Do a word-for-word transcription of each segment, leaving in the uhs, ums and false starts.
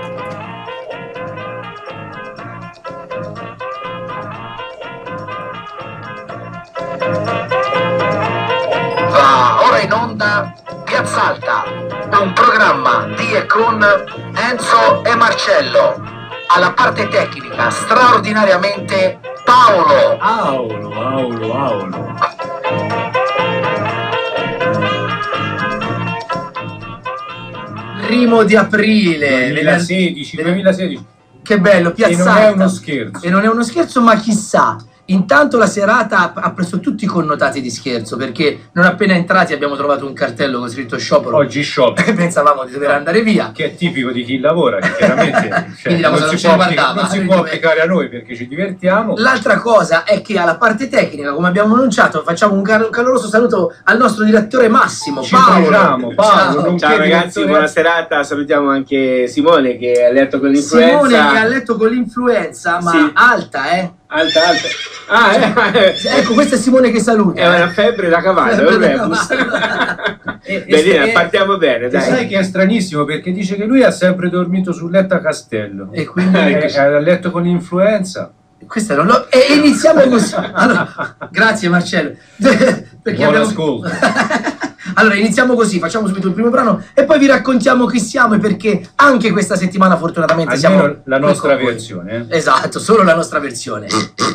Va ora in onda Piazza Alta, un programma di e con Enzo e Marcello. Alla parte tecnica straordinariamente Paolo. Aolo, Aolo, Aolo. Primo di aprile duemilasedici, duemilasedici. Che bello, Piazza E non Alta. è uno scherzo. E non è uno scherzo, ma chissà. Intanto la serata ha preso tutti i connotati di scherzo, perché non appena entrati abbiamo trovato un cartello con scritto sciopero. Oggi sciopero. E pensavamo di dover andare via. Che è tipico di chi lavora, che chiaramente cioè, Quindi la cosa non, non si ci può, riguardava. non si può applicare a noi perché ci divertiamo. L'altra cosa è che alla parte tecnica, come abbiamo annunciato, facciamo un cal- caloroso saluto al nostro direttore Massimo, Ci Paolo. facciamo, Paolo. Ciao. nonché Ciao ragazzi, direttore- buona serata. Salutiamo anche Simone che ha letto con l'influenza. Simone che ha letto con l'influenza, ma Sì. alta, eh? Alta, alta. Ah, eh. Ecco, questo è Simone che saluta. È una febbre da cavallo, Febbre è un da rebus. cavallo. E- e- Bellina, e- partiamo bene, e dai. sai che è stranissimo perché dice che lui ha sempre dormito sul letto a Castello. E quindi Eh, ha letto con l'influenza. questa non lo... E iniziamo così. Allora, grazie Marcello. Perché Buon abbiamo... ascolto. Allora, iniziamo così, facciamo subito il primo brano e poi vi raccontiamo chi siamo e perché anche questa settimana fortunatamente Almeno siamo la qui nostra con voi. versione. eh. Esatto, solo la nostra versione.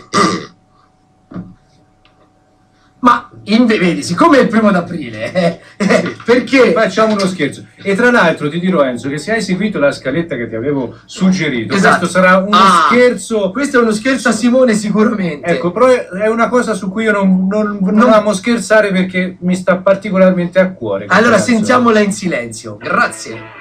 Ma inve- vedi, siccome è il primo d'aprile, eh, eh, perché Facciamo uno scherzo. E tra l'altro ti dirò Enzo che se hai seguito la scaletta che ti avevo suggerito, Esatto. questo sarà uno Ah, scherzo. questo è uno scherzo a Simone sicuramente. Ecco, però è è una cosa su cui io non, non, non Non- amo scherzare perché mi sta particolarmente a cuore. questa Allora canzone. sentiamola in silenzio. Grazie.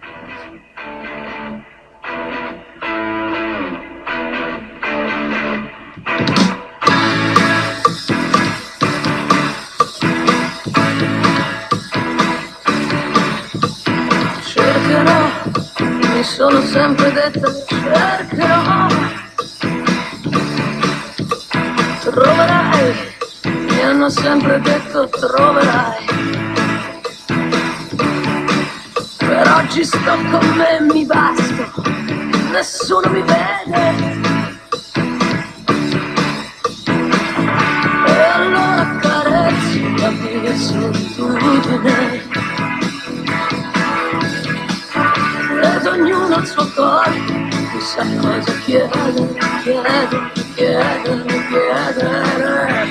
Cercherò, mi sono sempre detta cercherò, troverai, mi hanno sempre detto troverai, per oggi sto con me, mi basto, nessuno mi vede, e allora accarezzo la mia solitudine. Ed ognuno il suo corpo, chissà cosa chiedere, chiedere, chiedere, chiedere.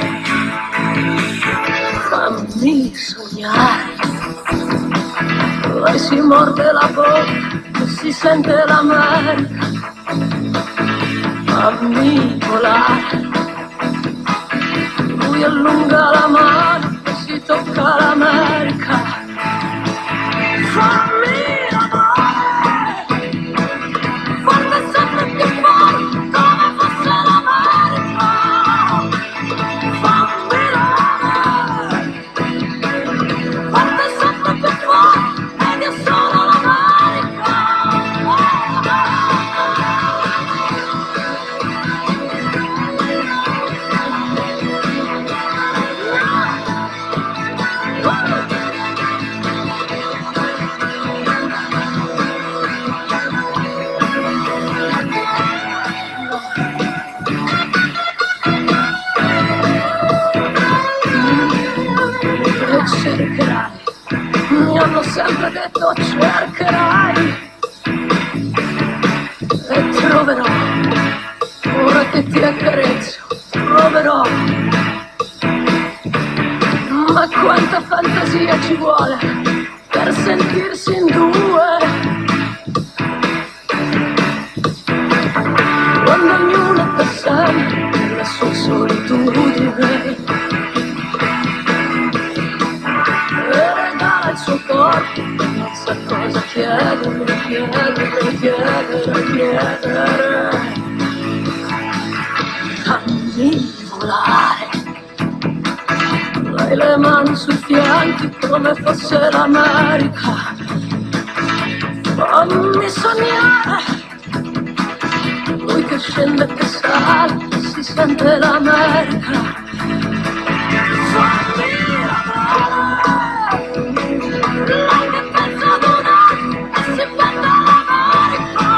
Fammi sognare, poi si morde la bocca e si sente l'America. Fammi volare, lui allunga la mano e si tocca l'America. Fammi cercherai, mi hanno sempre detto cercherai e troverò, ora che ti accarezzo, troverò, ma quanta fantasia ci vuole per sentirsi in due, quando ognuno è per sempre nella sua solitudine. Il suo corpo non sa cosa chiedere, chiedere, chiedere, chiedere. Fammi volare, lei le mani sui fianchi come fosse l'America. Fammi sognare, lui che scende e che sale, si sente l'America. Fammi lei che pensa ad una e si inventa l'America.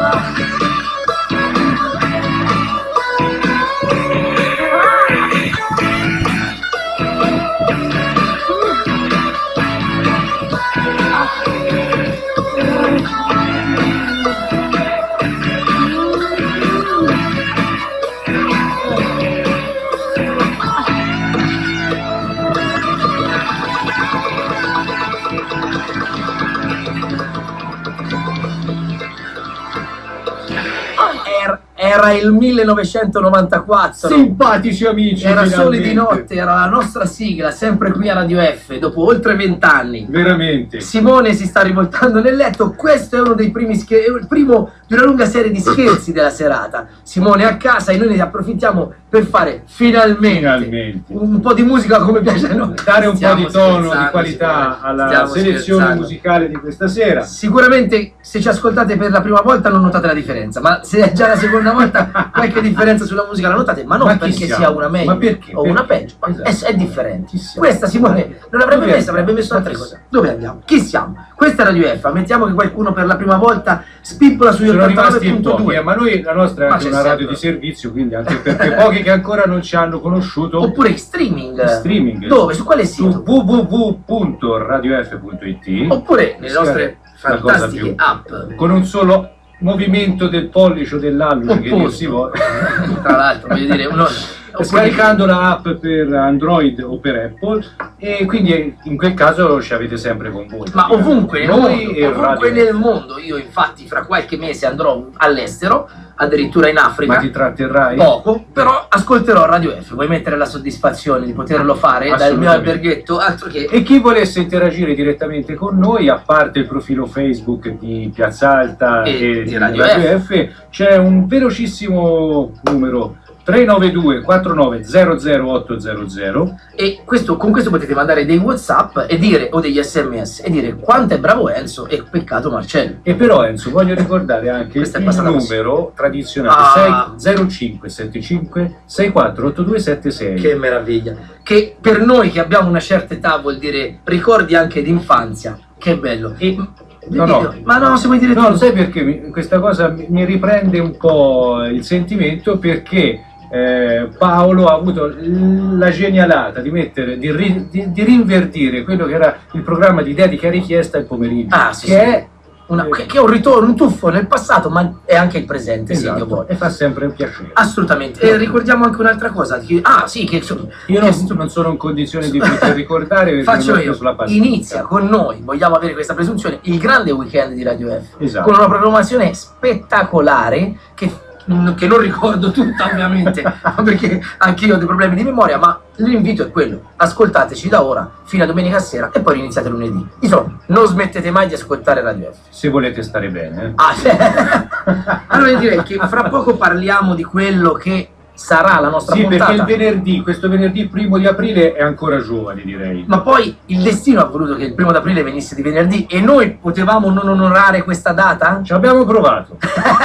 Era il millenovecentonovantaquattro. Simpatici amici, Era Sole finalmente. di notte, era la nostra sigla, sempre qui a Radio F, dopo oltre vent'anni. Veramente. Simone si sta rivoltando nel letto, questo è uno dei primi scherzi, il primo di una lunga serie di scherzi della serata. Simone è a casa e noi ne approfittiamo per fare finalmente, Finalmente. un po' di musica come piace a noi. Dare un Stiamo po' di tono, scherzando, di qualità Simone. alla Stiamo selezione scherzando. musicale di questa sera. Sicuramente se ci ascoltate per la prima volta non notate la differenza, ma se è già la seconda volta qualche differenza sulla musica la notate, ma non Ma chi perché siamo? sia una meglio Ma perché? o una Perché? peggio, ma Esatto. è, è differente. Chi siamo? Questa Simone non l'avrebbe Dove messa, andiamo? avrebbe messo Ma altre chi cose. siamo? Dove andiamo? Chi siamo? Questa è Radio F, ammettiamo che qualcuno per la prima volta spippola sugli Sono rimasti ottantanove in punto pochi, eh, due. ma noi la nostra è Ma anche c'è una radio sempre. di servizio, quindi anche per quei pochi che ancora non ci hanno conosciuto, Oppure in streaming. in streaming. Dove? Su quale Su sito? w w w punto radio f punto i t. Oppure nelle nostre La cosa fantastiche più- app. con un solo movimento del pollice o dell'alluce che dir Opposto. si vuole. Tra l'altro, voglio dire, uno... oppure- Scaricando la app per Android o per Apple, e quindi in quel caso ci avete sempre con voi. Ma ovunque nel Noi mondo, e ovunque Radio- nel mondo, io infatti fra qualche mese andrò all'estero, addirittura in Africa, Ma ti tratterrai? poco, però ascolterò Radio F, vuoi mettere la soddisfazione di poterlo fare dal mio Assolutamente. alberghetto, altro che... E chi volesse interagire direttamente con noi, a parte il profilo Facebook di Piazza Alta E e, di di Radio Radio, F, c'è un velocissimo numero tre nove due quattro nove zero zero otto zero zero. E questo, con questo potete mandare dei WhatsApp e dire, o degli sms e dire quanto è bravo Enzo e peccato Marcello. E però Enzo, voglio ricordare anche Questa è il passata numero tradizionale Ah. zero cinque sette cinque sei quattro otto due sette sei. Che meraviglia, che per noi che abbiamo una certa età vuol dire ricordi anche d'infanzia, che bello. E, No, no. ma no, se vuoi dire No, tu. sai perché mi- questa cosa mi mi riprende un po' il sentimento, perché eh, Paolo ha avuto l- la genialata di mettere, di, ri- di- di rinverdire quello che era il programma di dedica e richiesta il pomeriggio, Ah, sì, che sì. è Una- che che è un ritorno, un tuffo nel passato, ma è anche il presente, se Dio esatto, vuole. e fa sempre un piacere. Assolutamente. E ricordiamo anche un'altra cosa. che- ah, sì, che Io che- non, non sono in condizione di poter ricordare perché faccio non ho io. preso la passione. Inizia con noi, vogliamo avere questa presunzione, il grande weekend di Radio F. Esatto. Con una programmazione spettacolare che che non ricordo tutta ovviamente perché anch'io ho dei problemi di memoria, ma l'invito è quello: ascoltateci da ora fino a domenica sera e poi iniziate lunedì. Insomma, non smettete mai di ascoltare Radio F. Se volete stare bene. eh. Ah, cioè. Allora io direi che fra poco parliamo di quello che sarà la nostra Sì, puntata. perché il venerdì, questo venerdì primo di aprile è ancora giovane, direi. Ma poi il destino ha voluto che il primo d'aprile venisse di venerdì e noi potevamo non onorare questa data? Ci abbiamo provato.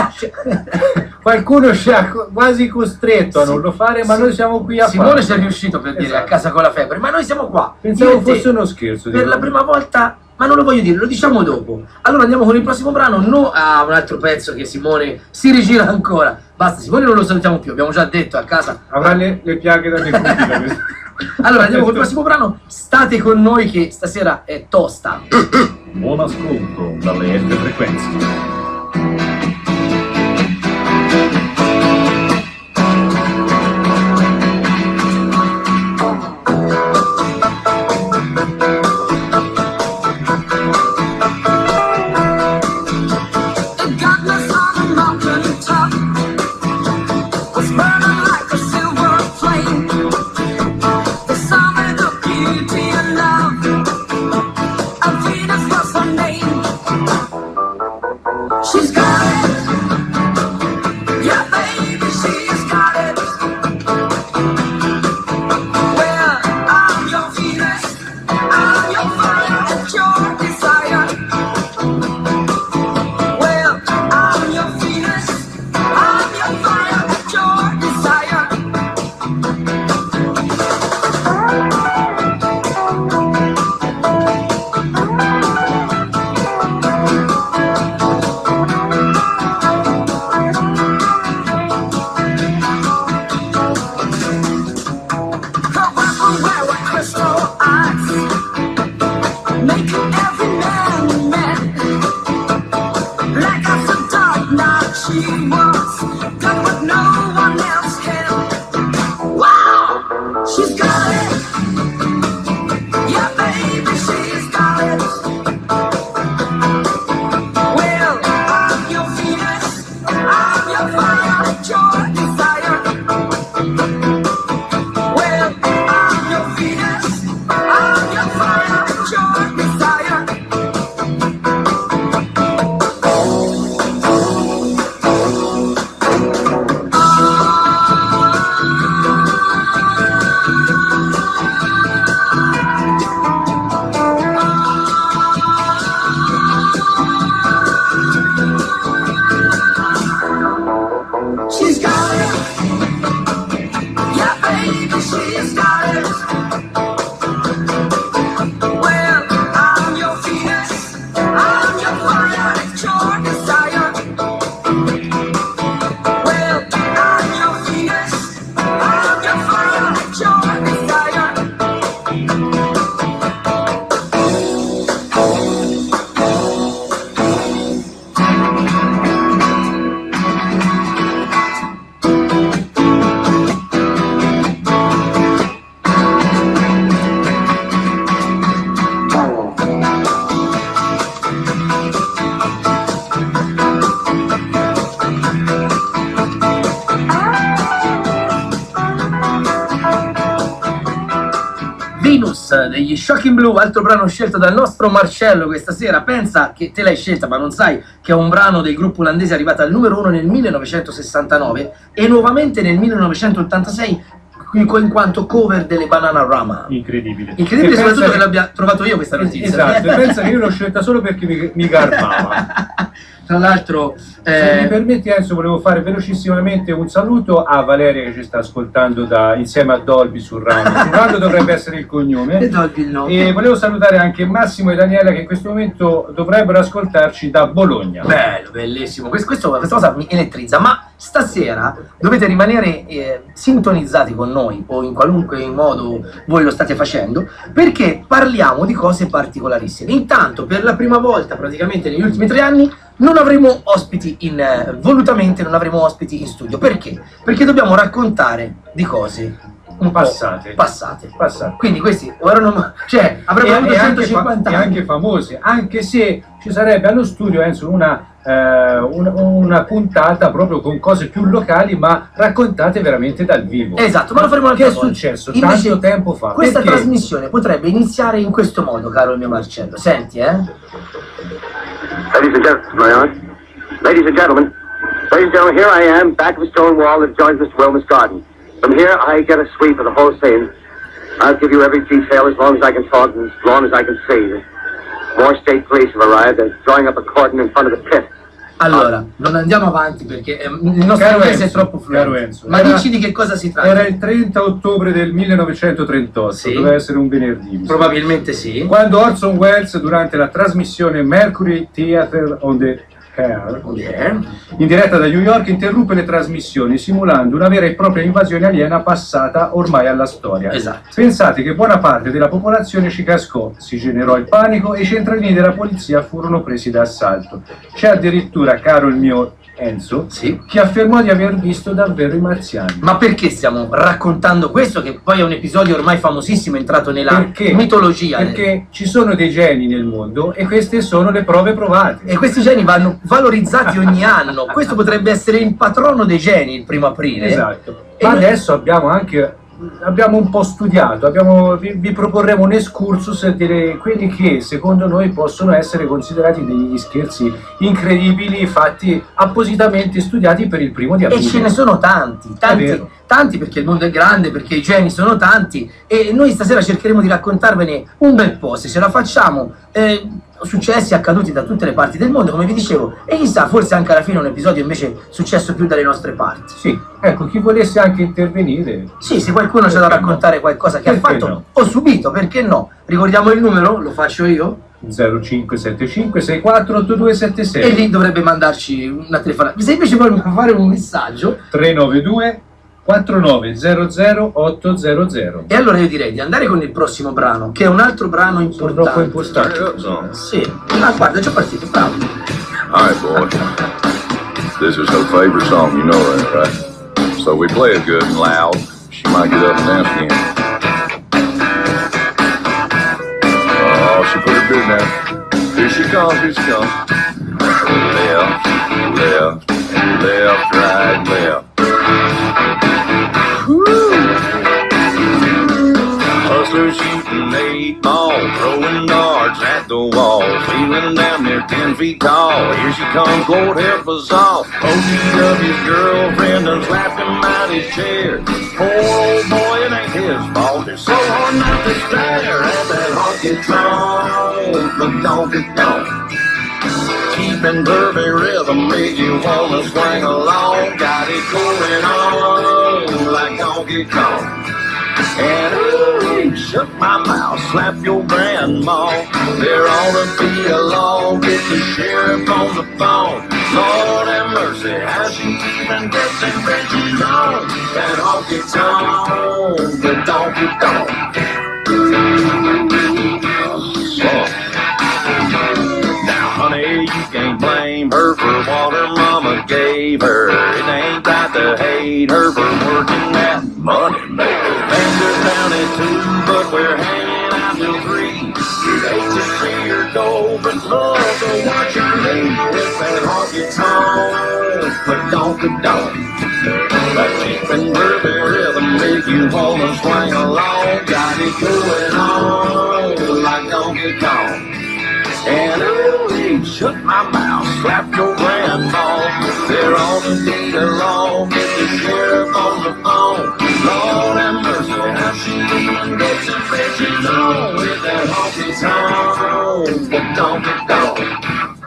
Qualcuno ci ha co- quasi costretto a Sì. non lo fare, ma Sì. noi siamo qui a Simone farlo. ci è riuscito per dire Esatto. a casa con la febbre, ma noi siamo qua. Pensavo Io e te, fosse uno scherzo. per dico. la prima volta, ma non lo voglio dire, lo diciamo dopo. Allora andiamo con il prossimo brano, no a un altro pezzo che Simone si rigira ancora. Basta, Simone non lo salutiamo più, abbiamo già detto a casa. Avrà le, le piaghe da decupita questo. Allora andiamo col prossimo brano, state con noi che stasera è tosta. Buon ascolto dalle F frequenze. It got us on a mountain top, was burning like a silver flame. The summit of beauty and love, and Venus was her name. She's got she was, done what no one else can. Wow, she's got it. Yeah, baby, she's got it. Well, I'm your Venus, I'm your fire, your desire. Well, I'm your Venus, I'm your fire, your desire. She's got it. Yeah, baby, she's got it. Well, I'm your Venus, I'm your fire, your desire. Well, I'm your Venus, I'm your fire, your desire. Venus degli Shocking Blue, altro brano scelto dal nostro Marcello questa sera. Pensa che te l'hai scelta ma non sai che è un brano del gruppo olandese arrivato al numero uno nel millenovecentosessantanove e nuovamente nel millenovecentottantasei in quanto cover delle Bananarama. Incredibile. Incredibile, E soprattutto pensa che l'abbia trovato io questa notizia. Esatto, e pensa che io l'ho scelta solo perché mi, mi garbava. Tra l'altro, Se mi eh, permetti Enzo, volevo fare velocissimamente un saluto a Valeria che ci sta ascoltando da, insieme a Dolby su Rando. Su Rando dovrebbe essere il cognome. e Dolby il nome. E volevo salutare anche Massimo e Daniela che in questo momento dovrebbero ascoltarci da Bologna. Bello, bellissimo. Questo, questo- questa cosa mi elettrizza, ma stasera dovete rimanere eh, sintonizzati con noi o in qualunque modo voi lo state facendo, perché parliamo di cose particolarissime. Intanto, per la prima volta praticamente negli ultimi tre anni non avremo ospiti in eh, volutamente non avremo ospiti in studio. Perché? Perché dobbiamo raccontare di cose un po' Passate. passate. Passate. Quindi questi erano, cioè, avrebbero E, avuto e anche fa- centocinquanta e anni. anche famose, anche se ci sarebbe allo studio Enzo una, eh, un- una puntata proprio con cose più locali ma raccontate veramente dal vivo. Esatto, ma lo faremo Che un'altra è volta. successo Invece, tanto tempo fa? Questa Perché? trasmissione potrebbe iniziare in questo modo, caro il mio Marcello. Senti, eh? Ladies and gentlemen, my honor. Ladies and gentlemen, ladies and gentlemen, here I am, back of a stone wall that joins Mister Wilmer's garden. From here, I get a sweep of the whole scene. I'll give you every detail as long as I can talk and as long as I can see. More state police have arrived. They're drawing up a cordon in front of the pit. Allora, non andiamo avanti perché eh, il nostro Caro inglese è Enzo, troppo caro fluente. Enzo, Ma era- dici di che cosa si tratta? Era il trenta ottobre del millenovecentotrentotto, Sì. doveva essere un venerdì. mi sa. Probabilmente sì. Quando Orson Welles, durante la trasmissione Mercury Theatre on the Air, Yeah. in diretta da New York, interruppe le trasmissioni simulando una vera e propria invasione aliena passata ormai alla storia. Esatto. Pensate che buona parte della popolazione ci cascò, si generò il panico e i centralini della polizia furono presi d'assalto. C'è addirittura, caro il mio Enzo, Sì. chi affermò di aver visto davvero i marziani. Ma perché stiamo raccontando questo, che poi è un episodio ormai famosissimo, entrato nella Perché? mitologia? Perché ci sono dei geni nel mondo e queste sono le prove provate. E questi geni vanno valorizzati ogni anno. Questo potrebbe essere il patrono dei geni il primo aprile. Esatto. E Ma noi- adesso abbiamo anche abbiamo un po' studiato, abbiamo, vi, vi proporremo un excursus di quelli che secondo noi possono essere considerati degli scherzi incredibili fatti appositamente studiati per il primo di aprile. E ce ne sono tanti, È tanti, vero. tanti perché il mondo è grande, perché i geni sono tanti e noi stasera cercheremo di raccontarvene un bel po', se ce la facciamo, eh, successi accaduti da tutte le parti del mondo, come vi dicevo, e chissà, forse anche alla fine un episodio invece successo più dalle nostre parti. Sì, ecco, chi volesse anche intervenire. Sì, se qualcuno c'è da Perché no? raccontare qualcosa che ha Perché fatto no? o subito, perché no? Ricordiamo il numero, lo faccio io, zero cinque sette cinque sei quattro otto due sette e sei lì dovrebbe mandarci una telefonata. Se invece vuole fare un messaggio, tre nove due quattro nove zero zero otto zero zero. e allora io direi di andare con il prossimo brano, che è un altro brano Sono importante. troppo impostato. Sì, ah guarda, è già partito, bravo. All right, boy. This is her favorite song, you know that, right? So we play it good and loud. She might get up and dance again. Oh, she put her good down. Here she comes, here she comes. Left, left, left, right, left. Hustlers shooting eight ball, throwing darts at the wall, feeling damn near ten feet tall. Here she comes, Lord help us all. O G up his girlfriend and slapped him out his chair. Poor old boy, it ain't his fault. It's so hard not to stare at that honky tonk, but don't it don't. Keeping perfect rhythm make you wanna swing along. Got it going on like Donkey Kong. And ooh, shut my mouth, slap your grandma. There ought to be a law, get the sheriff on the phone. Lord have mercy, how she even gets them bitches on that honky tonk, the donkey tonk. So, now honey, you can't blame her for what her mama gave her. It ain't right to hate her for working that money maker. Fingers down at two, but we're hanging out till three. You'd hate to see her go, but love to watch her leave. It's that honky tonk, but donkey donk. That cheap and perfect rhythm make you wanna swing along. Got it going on like Donkey Kong. And ooh, shut my mouth, slap your grandma. There ought to be a law, get the sheriff on the phone. Lord have mercy, how she even gets her bitches on with that honky tonk, the donkey dog.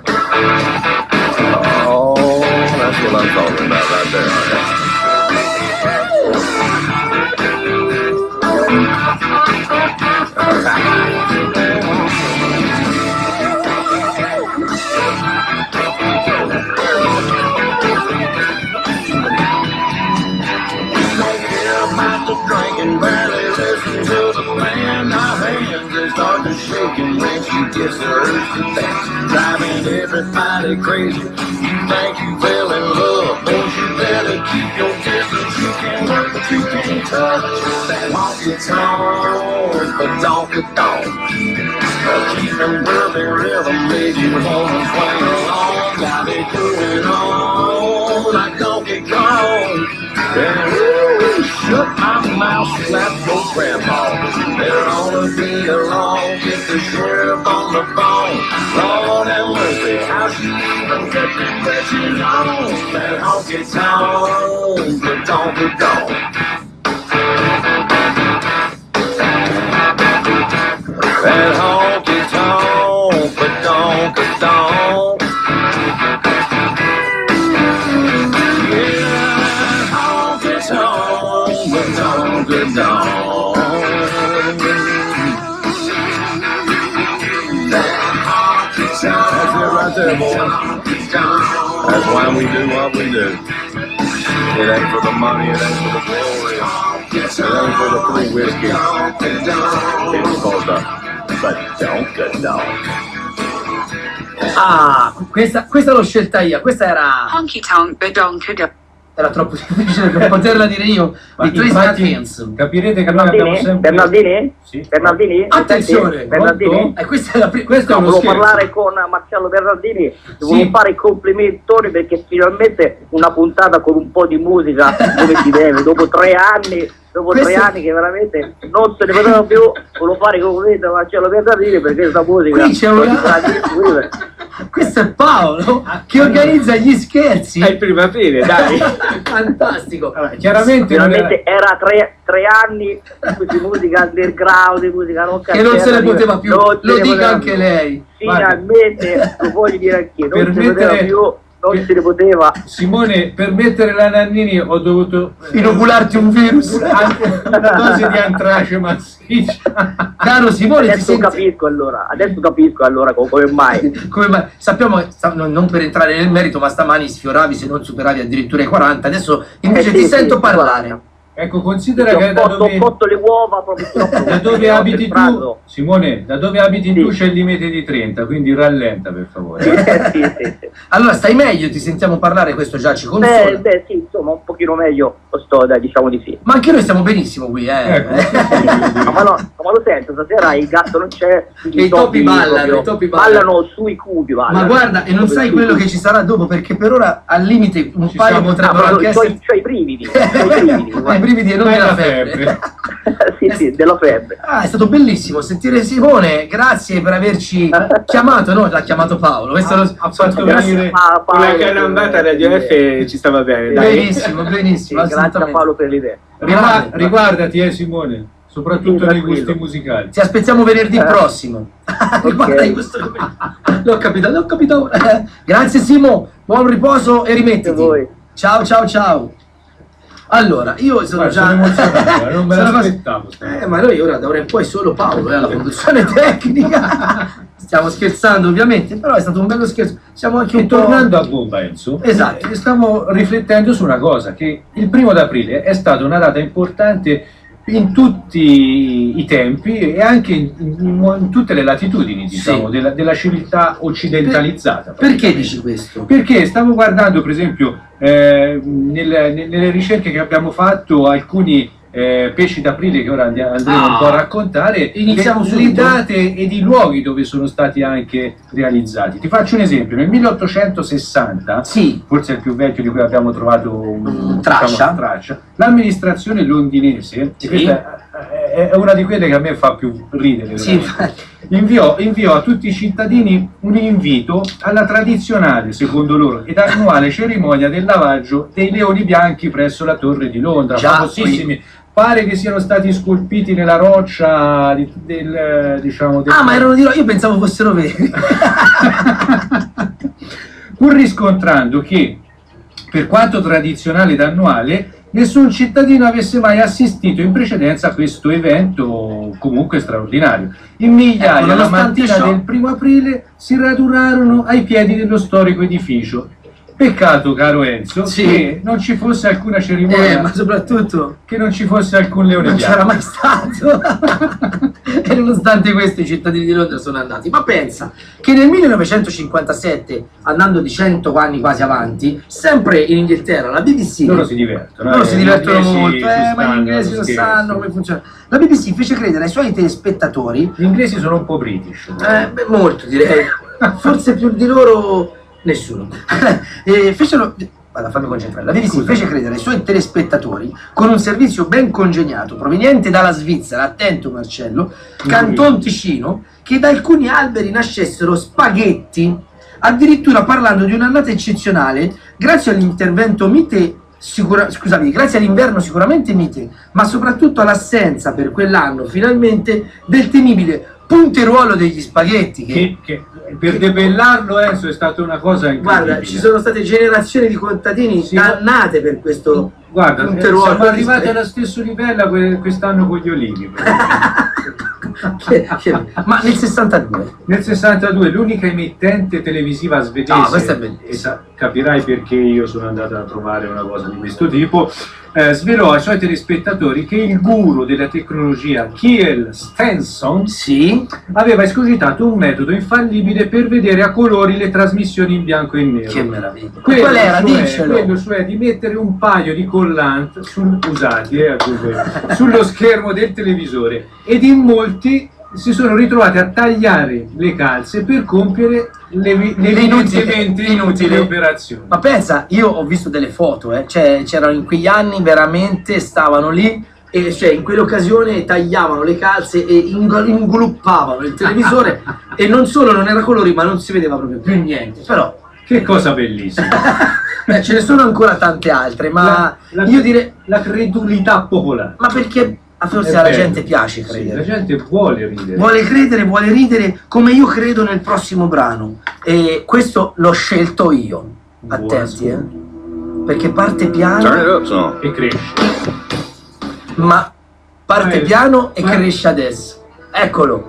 Oh, that's what I'm talking about right there. Drinking, barely listen to the band. Our hands, they start to shake and when she gets the urge to dance, driving everybody crazy. You think you fell in love, don't you better keep your distance. You can work, but you can't touch that honky tonk, the donkey dog. Keeping perfect rhythm, made you wanna swing along. Got it going on like Donkey Kong. And ooh, shut my mouth, slap your grandma. There ought to be a law, get the sheriff on the phone. Lord have mercy, how she even get the bitches on that honky tonk, the donkey dog. That honky tonk, the donkey dog. Good dog. That's it right there, boy. That's why we do what we do. It ain't for the money, it ain't for the glory, it ain't for the free whiskey. It's for the, the donkey dog. Ah, questa, questa l'ho scelta io, questa era... Honky Tonk, the Donkey Dog. Era troppo difficile per poterla dire io. Ma Di Trace infatti, Atkins. capirete che noi abbiamo Bernardini? sempre... Bernardini? Sì. Bernardini? Attenzione, Senti, Bernardini? E questa è la pri- questo è No, uno volevo scherzo. parlare con Marcello Bernardini, Sì. volevo fare i complimentoni perché finalmente una puntata con un po' di musica come si deve, dopo tre anni, dopo Questo- tre anni che veramente non se ne poteva più, volevo fare i complimenti a Marcello Bernardini perché questa musica Qui c'è una- una... Questo è Paolo che organizza gli scherzi. È il primo aprile, dai. Fantastico. Allora, chiaramente non Finalmente era- era tre, tre anni di musica underground, di musica rock Che non se ne alternativa, poteva più, non se lo ne dica poteva anche più. lei. Finalmente, lo voglio dire anch'io, non Per se ne poteva mettere- più, non per- se ne poteva. Simone, per mettere la Nannini ho dovuto eh, Inocularti un virus. anche una dose di antrace massiccia. Caro Simone, ti Adesso senti... capisco allora, adesso capisco allora co- come mai. Come mai? Sappiamo, sta- non non per entrare nel merito, ma stamani sfioravi se non superavi addirittura i quaranta, adesso invece Eh, ti sì, sento sì, parlare. Ecco, Ti considera ho che da cotto, ho dove, cotto le uova proprio troppo. da dove Ho abiti tu, pranzo. Simone, da dove abiti Sì. tu c'è il limite di trenta, quindi rallenta per favore. Eh, sì, sì, sì. Allora, stai meglio, ti sentiamo parlare, questo già ci Beh, consola. beh, sì, insomma, un pochino meglio lo sto, dai, diciamo di sì. Ma anche noi stiamo benissimo qui, eh. Ecco. Ah, ma no, ma lo sento, stasera il gatto non c'è, E i topi ballano, proprio i topi ballano. ballano sui cubi, ballano. Ma guarda, e non sai quello che ci sarà dopo, perché per ora al limite un Ci paio siamo- Ah, potrebbero ma anche c'ho, essere... c'ho i brividi, c'ho i brividi, I guarda. brividi e non Bella della febbre. Sì, sì, della febbre. Ah, è stato bellissimo sentire Simone, grazie per averci chiamato, no, l'ha chiamato Paolo. Questo lo... Ha fatto grazie- venire Ah, Con la Paolo, carambata eh, Radio F ci stava bene, dai. Benissimo, sì, benissimo, grazie a assolutamente. Paolo per l'idea. Rima- Grande. riguardati, eh, Simone, soprattutto Sì, nei tranquillo. gusti musicali. Ti aspettiamo venerdì Eh. prossimo. Guarda Ok. questo... L'ho capito, l'ho capito. Grazie Simo, buon riposo e Grazie a rimettiti. voi. Ciao ciao ciao. Allora, io sono Guarda, già... sono emozionato, eh, non me Sono l'aspettavo. quasi- Eh, ma noi ora da ora in poi solo Paolo è alla produzione tecnica. Stiamo scherzando ovviamente, però è stato un bello scherzo. Siamo anche E un po'... tornando a bomba, Enzo, Esatto. eh, stavo riflettendo su una cosa, che il primo d'aprile è stata una data importante in tutti i tempi e anche in, in- in tutte le latitudini, diciamo, Sì. della, della civiltà occidentalizzata. Perché dici questo? Perché stavo guardando, per esempio, eh, nel- nelle ricerche che abbiamo fatto, alcuni eh, pesci d'aprile che ora andi- andremo Ah. un po' a raccontare, Iniziamo le, le subito. date ed i luoghi dove sono stati anche realizzati. Ti faccio un esempio: nel milleottocentosessanta, Sì, forse il più vecchio di cui abbiamo trovato un- Mm, traccia. diciamo, traccia, l'amministrazione londinese, Sì. questa è è una di quelle che a me fa più ridere, sì, veramente, inviò, inviò a tutti i cittadini un invito alla tradizionale, secondo loro, ed annuale cerimonia del lavaggio dei leoni bianchi presso la Torre di Londra, Già, famosissimi. Pare che siano stati scolpiti nella roccia di- del, diciamo, del... Ah, ma erano di là, io pensavo fossero veri. Pur riscontrando che, per quanto tradizionale ed annuale, nessun cittadino avesse mai assistito in precedenza a questo evento comunque straordinario. In migliaia, Ecco, la nonostante mattina ciò- del primo aprile si radunarono ai piedi dello storico edificio. Peccato, caro Enzo, Sì. che non ci fosse alcuna cerimonia, Eh, ma soprattutto che non ci fosse alcun leone non c'era bianco. mai stato. E nonostante questo i cittadini di Londra sono andati. Ma pensa che nel millenovecentocinquantasette, andando di cento anni quasi avanti, sempre in Inghilterra, la B B C... Loro si divertono. Loro eh, si gli divertono inglesi molto, ci eh, ma gli stanno, inglesi lo scherzi. sanno come funziona. La B B C fece credere ai suoi telespettatori, Gli inglesi sono un po' british. eh, beh, molto direi, forse più di loro nessuno, e fecero... Guarda, fammi concentrare. La B B C Scusa. fece credere ai suoi telespettatori, con un servizio ben congegnato, proveniente dalla Svizzera, attento Marcello, Canton Ticino, che da alcuni alberi nascessero spaghetti, addirittura parlando di un'annata eccezionale, grazie all'intervento mite, sicura, scusami, grazie all'inverno sicuramente mite, ma soprattutto all'assenza per quell'anno, finalmente, del temibile punteruolo degli spaghetti. Che, Che, che per debellarlo, Enzo, è stata una cosa incredibile. guarda, ci sono state generazioni di contadini Sì, dannate per questo Guarda, eh, punteruolo. siamo arrivati allo stesso livello que- quest'anno con gli olivi. Che- che- ma nel sessantadue Nel sessantadue l'unica emittente televisiva svedese, Ah, questa è bellissima. e sa- capirai perché io sono andato a trovare una cosa di questo tipo, eh, svelò ai suoi telespettatori che il guru della tecnologia Kiel Stenson sì, aveva escogitato un metodo infallibile per vedere a colori le trasmissioni in bianco e nero. che meraviglia. Quello Qual era? cioè, Dicelo. quello cioè di mettere un paio di collant sul- usati eh, aggiungo, sullo schermo del televisore, ed in molti si sono ritrovati a tagliare le calze per compiere le, le evidentemente Inutile. inutili operazioni. Ma pensa, io ho visto delle foto, eh, cioè c'erano in quegli anni veramente stavano lì e cioè in quell'occasione tagliavano le calze e ing- ingluppavano il televisore e non solo non era colori ma non si vedeva proprio più niente. Però Che cosa bellissima! eh, ce ne sono ancora tante altre, ma La- la- io direi, la credulità popolare. ma perché a forse È alla bello. gente piace Sì, credere. la gente vuole ridere. Vuole credere, vuole ridere come io credo nel prossimo brano. E questo l'ho scelto io. Buona Attenti, eh. scuola. Perché parte Turn it piano, up some. E cresce. ma parte Eh, piano e ma- cresce adesso. Eccolo.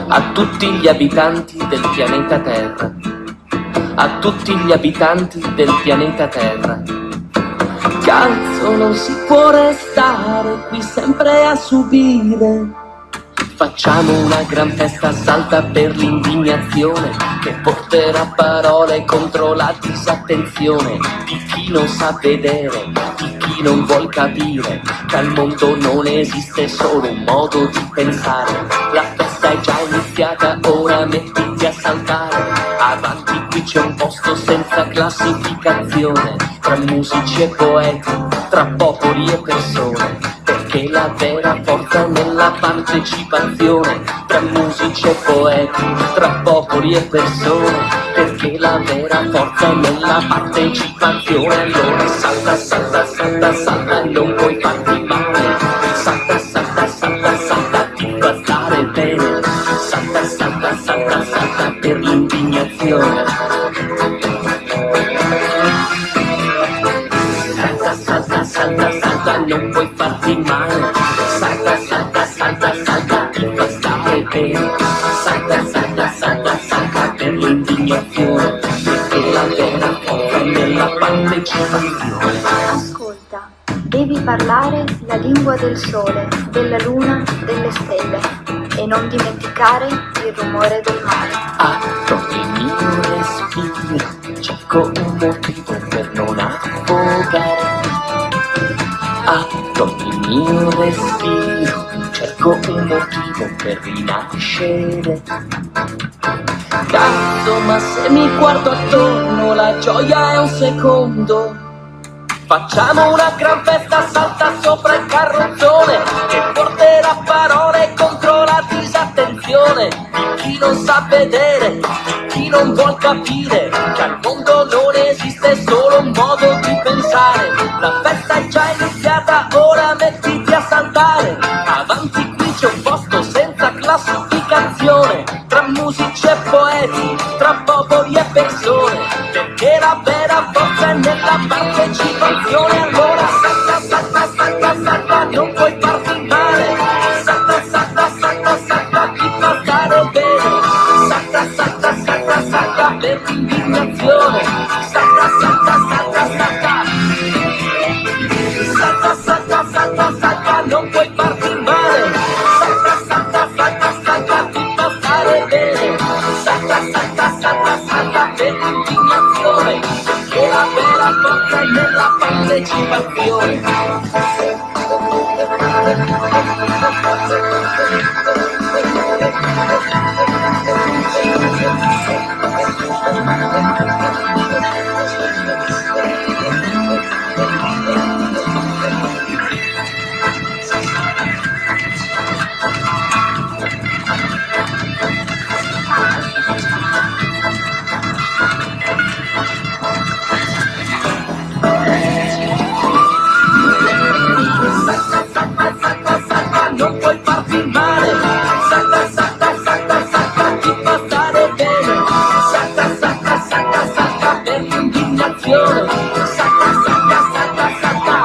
a tutti gli abitanti del pianeta Terra, a tutti gli abitanti del pianeta Terra. Cazzo, non si può restare qui sempre a subire. Facciamo una gran festa salta per l'indignazione, che porterà parole contro la disattenzione di chi non sa vedere, di chi non vuol capire che al mondo non esiste solo un modo di pensare. La festa è già iniziata, ora mettiti a saltare. Avanti, qui c'è un posto senza classificazione, tra musici e poeti, tra popoli e persone. Perché la vera forza è nella partecipazione, tra musici e poeti, tra popoli e persone. Perché la vera forza è nella partecipazione. Allora salta, salta, salta, salta, non puoi farti male. Salta, salta, salta, salta, ti fa stare bene. Salta, salta, salta, salta per l'indignazione. Salta, salta, salta, salta, non puoi farti male. Salta, salta, salta, salta, ti fa stare bene. Salta, salta, salta, salta per l'indignazione. Perché la vera forza è nella partecipazione. Ascolta, devi parlare la lingua del sole, della luna, delle stelle e non dimenticare il rumore del mare. A ogni mio respiro cerco un motivo per non affogare. A ogni mio respiro cerco un motivo per rinascere. Cazzo, ma se mi guardo attorno la gioia è un secondo. Facciamo una gran festa, salta sopra il carrozzone, che porterà parole contro la disattenzione di chi non sa vedere, di chi non vuol capire che al mondo non esiste solo un modo di pensare. La festa è già iniziata, ora mettiti a saltare. Avanti, qui c'è un posto senza classificazione, tra musici e poeti, tra popoli e persone. Perché la vera forza è nella partecipazione. Allora salta, salta, salta, salta, non puoi farti male. Salta, salta, salta, salta, ti fa stare bene. Salta, salta, salta, salta per l'indignazione. Salta, salta, salta, salta. Salta, salta, salta, salta, non puoi farti male. Salta, salta, salta, salta, ti fa stare bene. Salta, salta, salta, salta per l'indignazione. Perché la vera forza è nella partecipazione. Non puoi farti male. Salta, salta, salta, salta, ti fa stare bene. Salta, salta, salta, salta per l'indignazione. Salta, salta, salta, salta.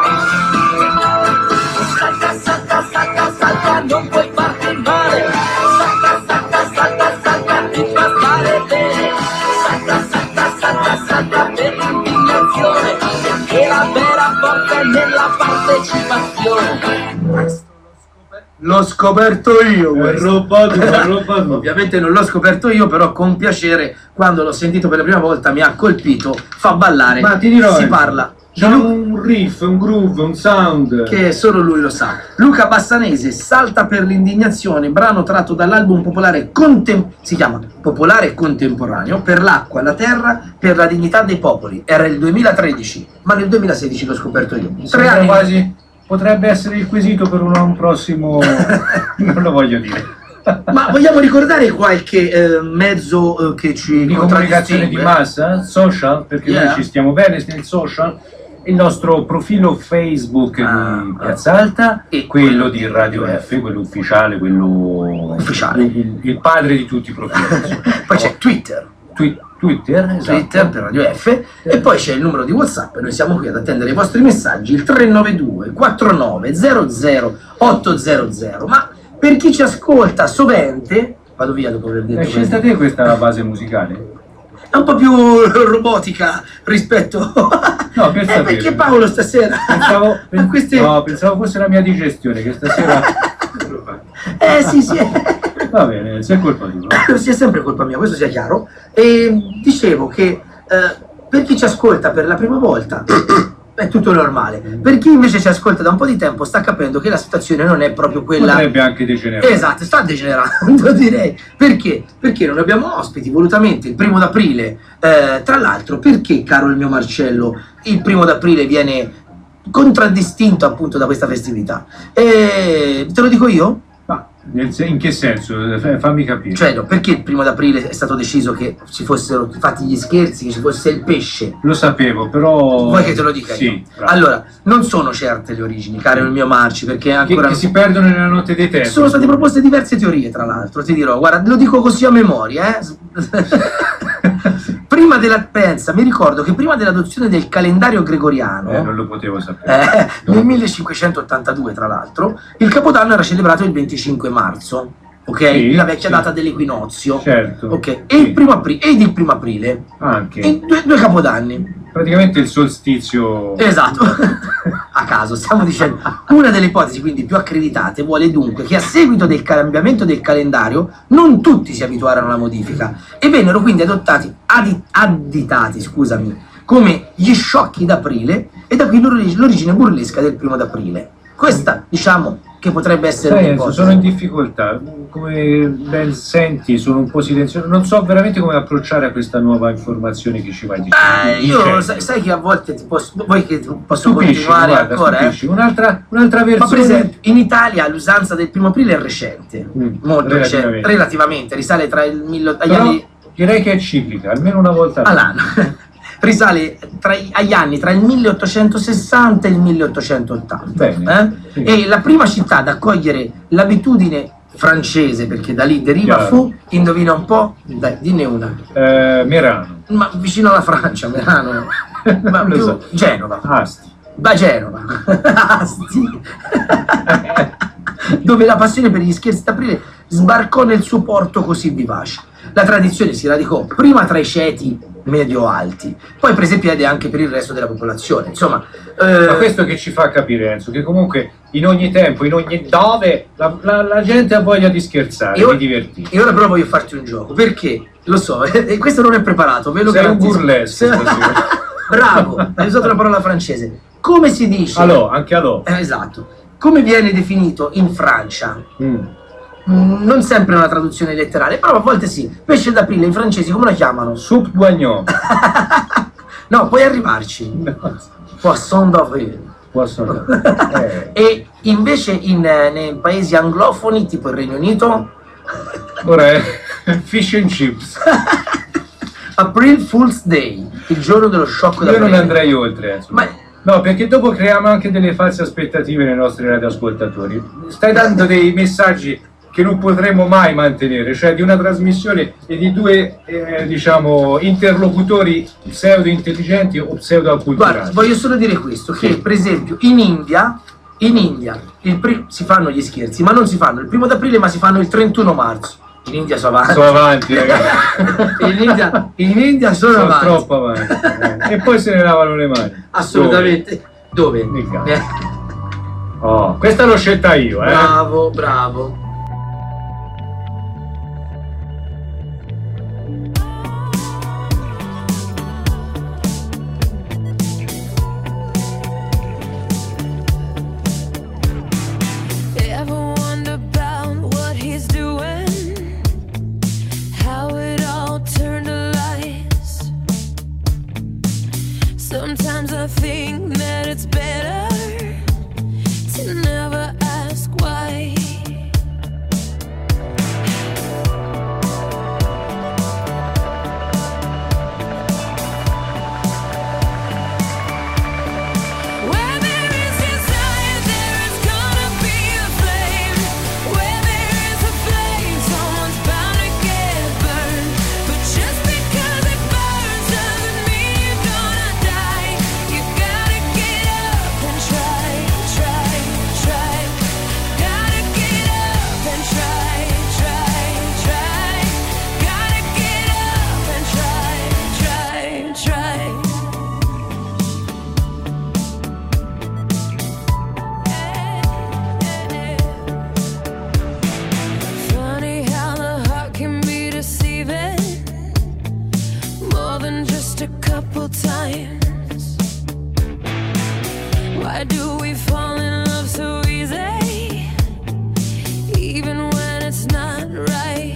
Salta, salta, salta, salta, non puoi farti male. Salta, salta, salta, salta, ti fa stare bene. Salta, salta, salta, salta per l'indignazione. Perché la vera forza è nella partecipazione. L'ho scoperto io, È roba tua, è roba tua. ovviamente non l'ho scoperto io, però con piacere, quando l'ho sentito per la prima volta mi ha colpito, fa ballare, Ma ti dirò, si eh, parla C'è un riff, un groove, un sound che solo lui lo sa. Luca Bassanese, Salta per l'indignazione, brano tratto dall'album popolare contem- si chiama Popolare Contemporaneo, per l'acqua, la terra, per la dignità dei popoli. Era il duemilatredici, ma nel duemilasedici l'ho scoperto io. Tre Sembra anni quasi. Potrebbe essere il quesito per un, un prossimo. Non lo voglio dire. Ma vogliamo ricordare qualche eh, mezzo eh, che ci Di comunicazione di contraddistingue? massa, social, perché Yeah. noi ci stiamo bene nel social. Il nostro profilo Facebook Ah, di Piazza Alta e e quello di Radio F, quello ufficiale, quello Ufficiale. il, il padre di tutti i profili. Poi c'è Twitter, Twi- Twitter, esatto. Twitter per Radio F, e poi c'è il numero di WhatsApp. Noi siamo qui ad attendere i vostri messaggi, il tre nove due quattro nove zero zero otto zero zero. Ma per chi ci ascolta sovente, vado via dopo aver detto Hai scelta questo. te questa base musicale? È un po' più robotica rispetto No, per eh, sapere. perché Paolo stasera Pensavo, a queste no, pensavo fosse la mia digestione che stasera... eh sì sì Va bene, se è colpa tua. sia sempre colpa mia, questo sia chiaro. E dicevo che eh, per chi ci ascolta per la prima volta è tutto normale, per chi invece ci ascolta da un po' di tempo sta capendo che la situazione non è proprio quella. Potrebbe anche degenerare. Esatto, sta degenerando direi. Perché? Perché non abbiamo ospiti volutamente il primo d'aprile. Eh, tra l'altro, perché, caro il mio Marcello, il primo d'aprile viene contraddistinto appunto da questa festività? E te lo dico io? Ma nel se- in che senso? F- Fammi capire. Cioè, no, perché il primo d'aprile è stato deciso che ci fossero fatti gli scherzi, che ci fosse il pesce? Lo sapevo, però... Vuoi che te lo dica io? Sì, bravo. Allora, non sono certe le origini, caro il mio Marci, perché Che, ancora... che si perdono nella notte dei tempi. Sono state proposte diverse teorie, tra l'altro, ti dirò, guarda, lo dico così a memoria, eh. Prima della... Pensa, mi ricordo che prima dell'adozione del calendario gregoriano... Eh, non lo potevo sapere. Eh, nel millecinquecentottantadue, tra l'altro, il Capodanno era celebrato il venticinque marzo, ok? Sì, La vecchia sì. data dell'equinozio. Certo. Ok, e Sì. il primo aprile, ed il primo aprile, Anche. e due, due capodanni. Praticamente il solstizio... Esatto, a caso, stiamo dicendo. Una delle ipotesi quindi più accreditate vuole dunque che a seguito del cambiamento del calendario non tutti si abituarono alla modifica e vennero quindi adottati, adi- additati, scusami, come gli sciocchi d'aprile e da qui l'ori- l'origine burlesca del primo d'aprile. Questa, diciamo, che potrebbe essere Sai, Enzo, un'ipotesi. sono in difficoltà, come ben senti sono un po' silenzioso, non so veramente come approcciare a questa nuova informazione che ci vai dicendo. Eh, io Dicendo. sai, sai che a volte ti posso, vuoi che ti posso Stupisci, continuare guarda, ancora? eh? stupisci. Un'altra, un'altra Ma per versione... esempio, in Italia l'usanza del primo aprile è recente, Mm, molto recente, relativamente. relativamente, risale tra il mille, agli Però anni direi che è ciclica, almeno una volta all'anno. all'anno, risale tra i- agli anni tra il milleottocentosessanta e il milleottocentottanta. Bene, eh? sì. E la prima città ad accogliere l'abitudine francese, perché da lì deriva, Chiaro. fu, indovina un po', dai, dinne una, Eh, Merano. ma vicino alla Francia, Merano, ma Non lo più so. Genova. Asti. Da Genova, Asti. Dove la passione per gli scherzi d'aprile sbarcò nel suo porto così vivace. La tradizione si radicò prima tra i ceti medio-alti, poi prese piede anche per il resto della popolazione. Insomma, eh, Ma questo che ci fa capire, Enzo, che comunque in ogni tempo, in ogni dove, la, la- la gente ha voglia di scherzare, E ora- di divertirsi. e ora però voglio farti un gioco, perché, lo so, e questo non è preparato, ve lo Sei un garantisco. burlesque stasera. Bravo, hai usato una parola francese. Come si dice? Allò, anche allò. Eh, esatto. Come viene definito in Francia? Mm. Mm, non sempre una traduzione letterale, però a volte sì. Pesce d'aprile, i francesi come lo chiamano? Soup d'oignon. No, puoi arrivarci. Poisson d'avril. Posso... eh. E invece in, eh, nei paesi anglofoni, tipo il Regno Unito, Ora è fish and chips. April Fool's Day, il giorno dello sciocco Io d'aprile. non andrei oltre, Enzo. Ma- No, perché dopo creiamo anche delle false aspettative nei nostri radioascoltatori. Stai dando dei messaggi che non potremo mai mantenere, cioè di una trasmissione e di due, eh, diciamo, interlocutori pseudo-intelligenti o pseudo-acculturati. Guarda, voglio solo dire questo, che Sì. per esempio in India, in India il pri- si fanno gli scherzi, ma non si fanno il primo d'aprile, ma si fanno il trentuno marzo. In India sono avanti. Sono avanti, ragazzi. in, India, in India sono, Sono avanti. troppo avanti. eh. E poi se ne lavano le mani. Assolutamente. Dove? Nel gas. Eh, Oh, questa l'ho scelta io, eh. bravo, bravo. Ever wonder about what he's doing? How it all turned to lies? Sometimes I think that it's better to never ask why. couple times. Why do we fall in love so easy, even when it's not right?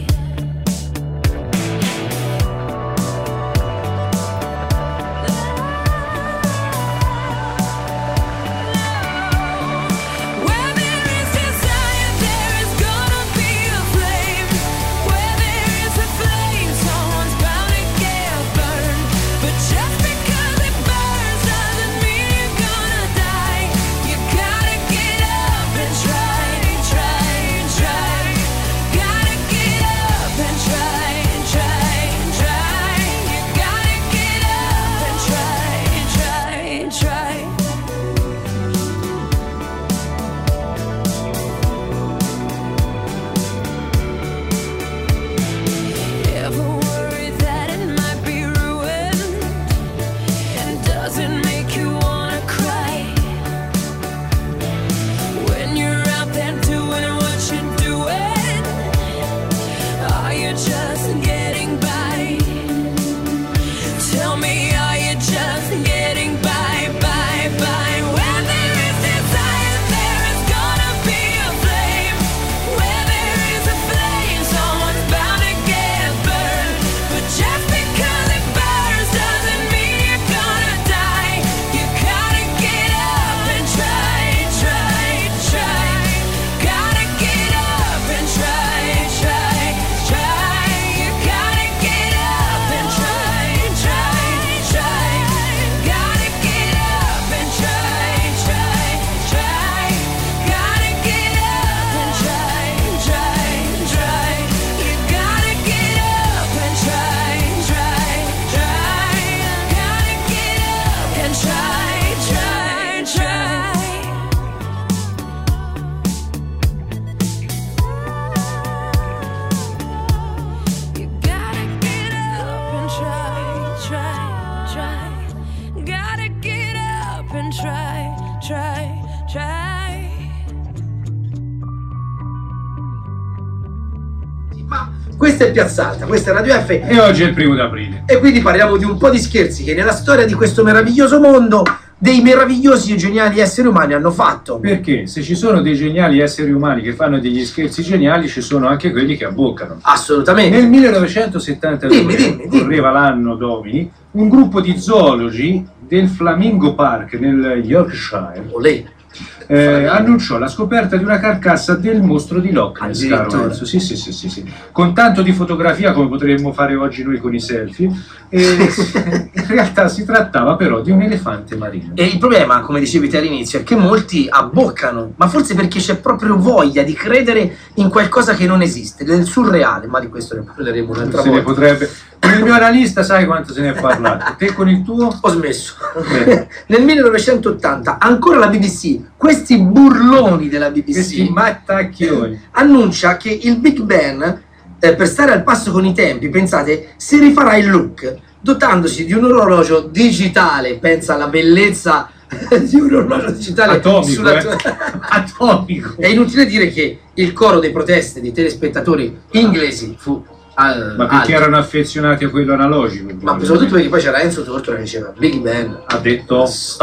Where there is desire, there is gonna be a flame. Where there is a flame, someone's bound to get burned. But just because it burns doesn't mean you're gonna die. You gotta get up and try, try, try. Gotta get up and try, try, try. You gotta get up and try, try, try. Ever worried that it might be ruined? And does it make you wanna cry? When you're out there doing what you're doing, are you just getting by? Tell me, are you just getting by, by, by? Where there is desire, there is gonna be a flame. Where there is a flame, someone's bound to get burned. But just because it burns doesn't mean you're gonna die. You gotta get up and try, try, try. Gotta get up and try, try, try. You gotta get up and try, try, try. Gotta get up and try, try, try. Gotta get up and try, try, try. You gotta get up and try, try, try. Gotta get up and try, try, try. You gotta get up and try, try, try. Gotta get up and try, try, try. Ma questa è Piazza Alta, questa è Radio F E oggi è il primo d'aprile. e quindi parliamo di un po' di scherzi che nella storia di questo meraviglioso mondo dei meravigliosi e geniali esseri umani hanno fatto. Perché se ci sono dei geniali esseri umani che fanno degli scherzi geniali, ci sono anche quelli che abboccano. Assolutamente. Nel millenovecentosettantadue, Dimmi, dimmi, dimmi. correva l'anno domini, un gruppo di zoologi del Flamingo Park nel Yorkshire Olè. eh, annunciò la scoperta di una carcassa del mostro di Loch Ness, caro Addirittura. Enzo. Sì, sì, sì, sì, sì. Con tanto di fotografia come potremmo fare oggi noi con i selfie. E in realtà si trattava però di un elefante marino. E il problema, come dicevi te all'inizio, è che molti abboccano, ma forse perché c'è proprio voglia di credere in qualcosa che non esiste, del surreale, ma di questo ne parleremo un'altra Se ne volta. potrebbe. Con il mio analista sai quanto se ne è parlato. Te con il tuo? Ho smesso. Beh. Nel millenovecentottanta, ancora la B B C, questi burloni della B B C, Questi mattacchioni. annuncia che il Big Ben, eh, per stare al passo con i tempi, pensate, si rifarà il look, dotandosi di un orologio digitale, pensa alla bellezza di un orologio digitale Atomico, sulla eh. Atomico. È inutile dire che il coro dei proteste dei telespettatori inglesi fu al, Ma perché alto. erano affezionati a quello analogico? Ma soprattutto perché poi c'era Enzo Tortora che diceva Big Ben. Ha detto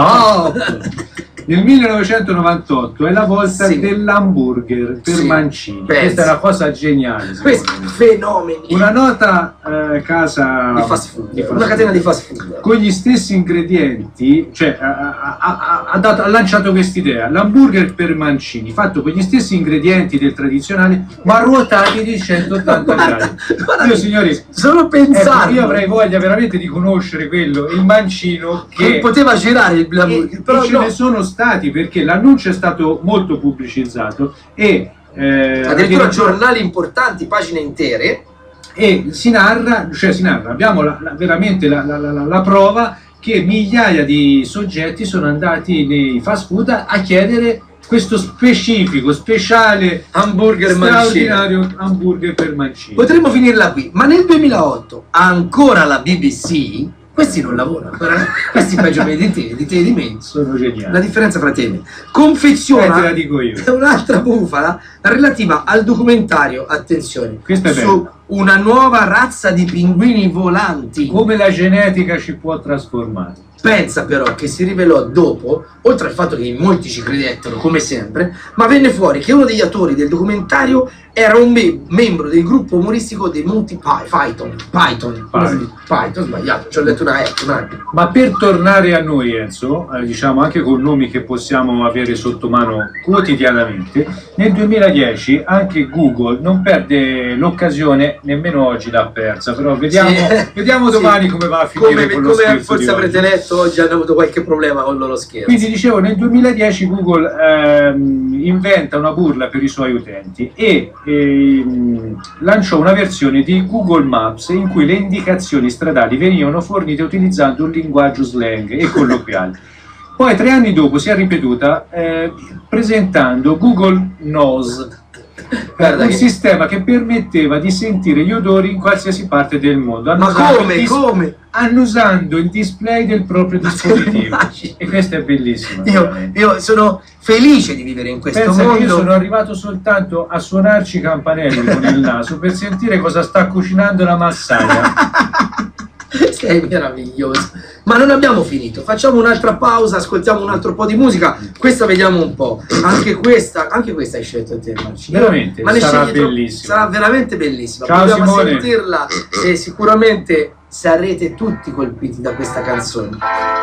stop! Nel millenovecentonovantotto è la volta Sì. dell'hamburger per Sì, mancini. pensa. Questa è una cosa geniale. secondo Questi me. fenomeni Una nota eh, casa di fast food, di fast una food. catena di fast food. Con gli stessi ingredienti, cioè ha, ha- ha- ha dato- ha lanciato quest'idea, l'hamburger per mancini, fatto con gli stessi ingredienti del tradizionale, ma ruotati di centottanta Guarda, gradi. guarda, Io signori, solo pensando ecco, io avrei voglia veramente di conoscere quello, il mancino che che... poteva girare il E, hamburger, e però ce no. ne sono stati perché l'annuncio è stato molto pubblicizzato e, eh, Addirittura giornali importanti, pagine intere. e si narra, cioè si narra, abbiamo la- la- veramente la, la- la- la- la prova che migliaia di soggetti sono andati nei fast food a, a chiedere questo specifico, speciale, Hamburger mancino. straordinario hamburger per mancini. Potremmo finirla qui, ma nel duemilaotto ancora la B B C, questi non lavorano, ancora- questi peggio di te, di te e di me. Sono La geniali. differenza fra te e me. Eh, te Confeziona la dico io. un'altra bufala relativa al documentario, attenzione, Questa è su bella. una nuova razza di pinguini volanti. Come la genetica ci può trasformare. Pensa però che si rivelò dopo, oltre al fatto che in molti ci credettero come sempre, ma venne fuori che uno degli attori del documentario era un me membro del gruppo umoristico dei Monty Python. Python, Python, Python, sbagliato, ci ho letto una E, una E. Ma per tornare a noi, Enzo, eh, diciamo anche con nomi che possiamo avere sotto mano quotidianamente, nel duemiladieci anche Google non perde l'occasione, nemmeno oggi l'ha persa, però vediamo, Sì. vediamo Sì. domani come va a finire Come, con lo come scherzo forse di avrete oggi. letto, oggi hanno avuto qualche problema con il loro scherzo. Quindi dicevo, nel duemiladieci Google ehm, inventa una burla per i suoi utenti e ehm, lanciò una versione di Google Maps in cui le indicazioni stradali venivano fornite utilizzando un linguaggio slang e colloquiale. Poi tre anni dopo si è ripetuta eh, presentando Google Knows, Guarda un che- sistema che permetteva di sentire gli odori in qualsiasi parte del mondo. Ma annusando come, il dis- come? annusando il display del proprio Ma te dispositivo. immagini? E questo è bellissimo. Io, veramente. io sono felice di vivere in questo Pensa che io mondo. sono arrivato soltanto a suonarci i campanelli con il naso per sentire cosa sta cucinando la massaia. Sei meraviglioso. Ma non abbiamo finito, facciamo un'altra pausa, ascoltiamo un altro po' di musica. Questa vediamo un po'. Anche questa, anche questa hai scelto te, Marcino. Veramente, Ma ne sarà scegli tro- bellissima. Sarà veramente bellissima. Ciao, Proviamo a Simone. sentirla e sicuramente sarete tutti colpiti da questa canzone.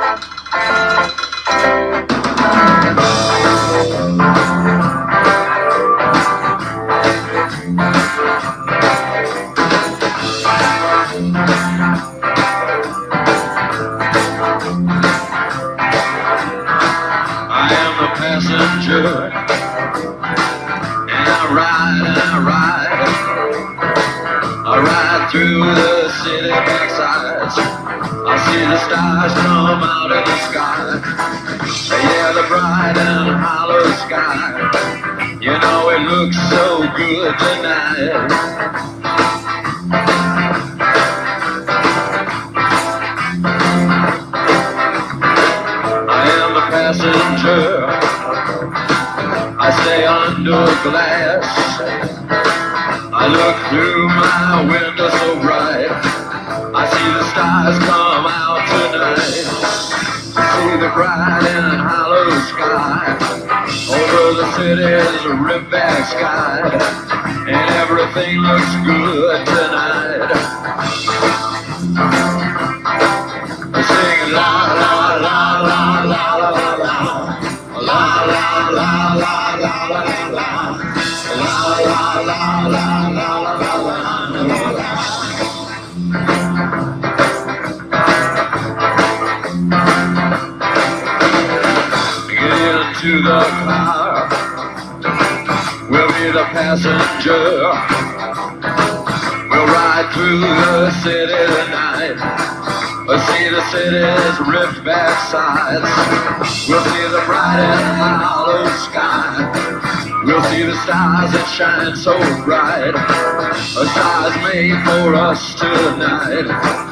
I am the passenger, and I ride and I ride. I ride through the city backsides. I see the stars come out of the sky. Yeah, the bright and hollow sky. You know it looks so good tonight. I am the passenger. I stay under glass. I look through my window so bright. I see the stars come out tonight. See the bright and hollow sky. Over the city's ribbed sky. And everything looks good tonight. Sing la la la la la la la la. La la la la la la la la. La la la la la la la la. Get into the car. We'll be the passenger. We'll ride through the city tonight. We'll see the city's ripped back sides. We'll see the bright and hollow sky. We'll see the stars that shine so bright. A stars made for us tonight.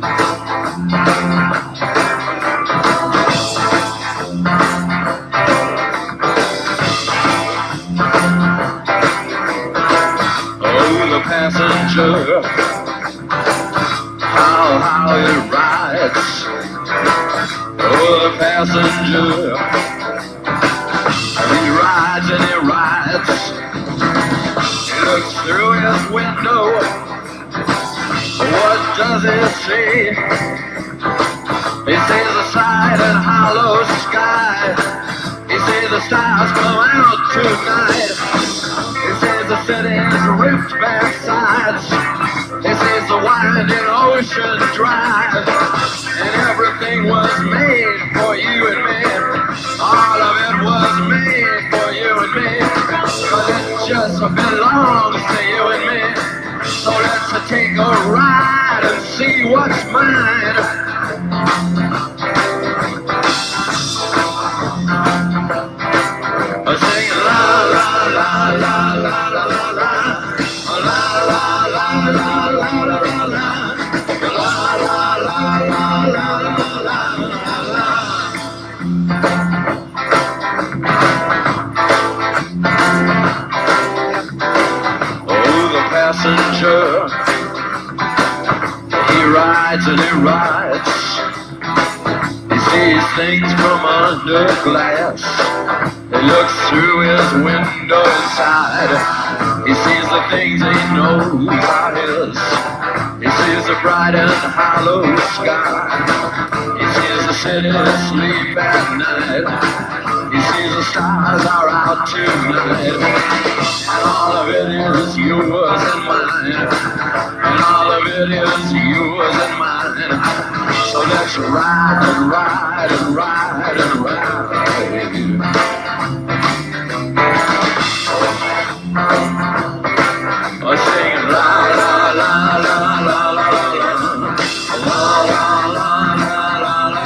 Oh, the passenger, how, how it rides. Oh, the passenger, he rides and he rides. He looks through his window. What does he see? He sees the side and hollow sky. He sees the stars come out tonight. He sees the city's ripped back sides. He sees the winding ocean drive. And everything was made for you and me. All of it was made for you and me. Cause it just belongs to you and me. So let's take a ride and see what's mine. Sing la la la la la la la la. La la la la la la la la. La la la la la la la la. Oh, the passenger, rides and he rides. He sees things from under glass. He looks through his window inside. He sees the things he knows are his. He sees the bright and hollow sky. He sees the city sleep at night. He sees the stars are out tonight. And all of it is yours and mine. And all of it is yours and mine. So let's ride and ride and ride and ride. Oh, sing la la la la la la la la la la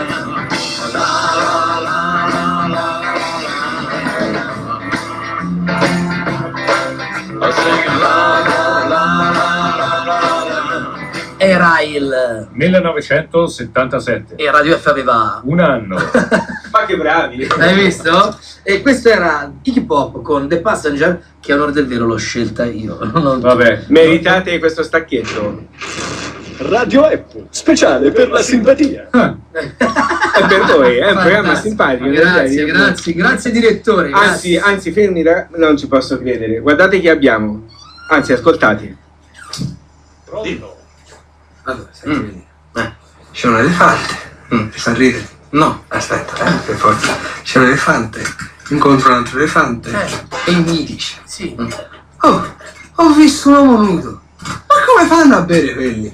Era il millenovecentosettantasette. e Radio F aveva Un anno. Ma che bravi! Hai visto? E questo era Iggy Pop con The Passenger, che a onore del vero l'ho scelta io. Non- Vabbè. Meritate questo stacchetto. Radio F, speciale per la simpatia. È per voi, è un programma Fantastico. simpatico. Grazie, grazie, grazie direttore. Anzi, grazie. anzi, fermi, là, non ci posso credere. Guardate chi abbiamo. Anzi, ascoltate. Allora, senti, vedi. Eh, c'è un elefante. Mm, ti fa ridere? No, aspetta, eh, per forza. C'è un elefante. Incontro un altro elefante. Eh. E mi dice: Sì. Oh, ho visto un uomo nudo. Ma come fanno a bere quelli?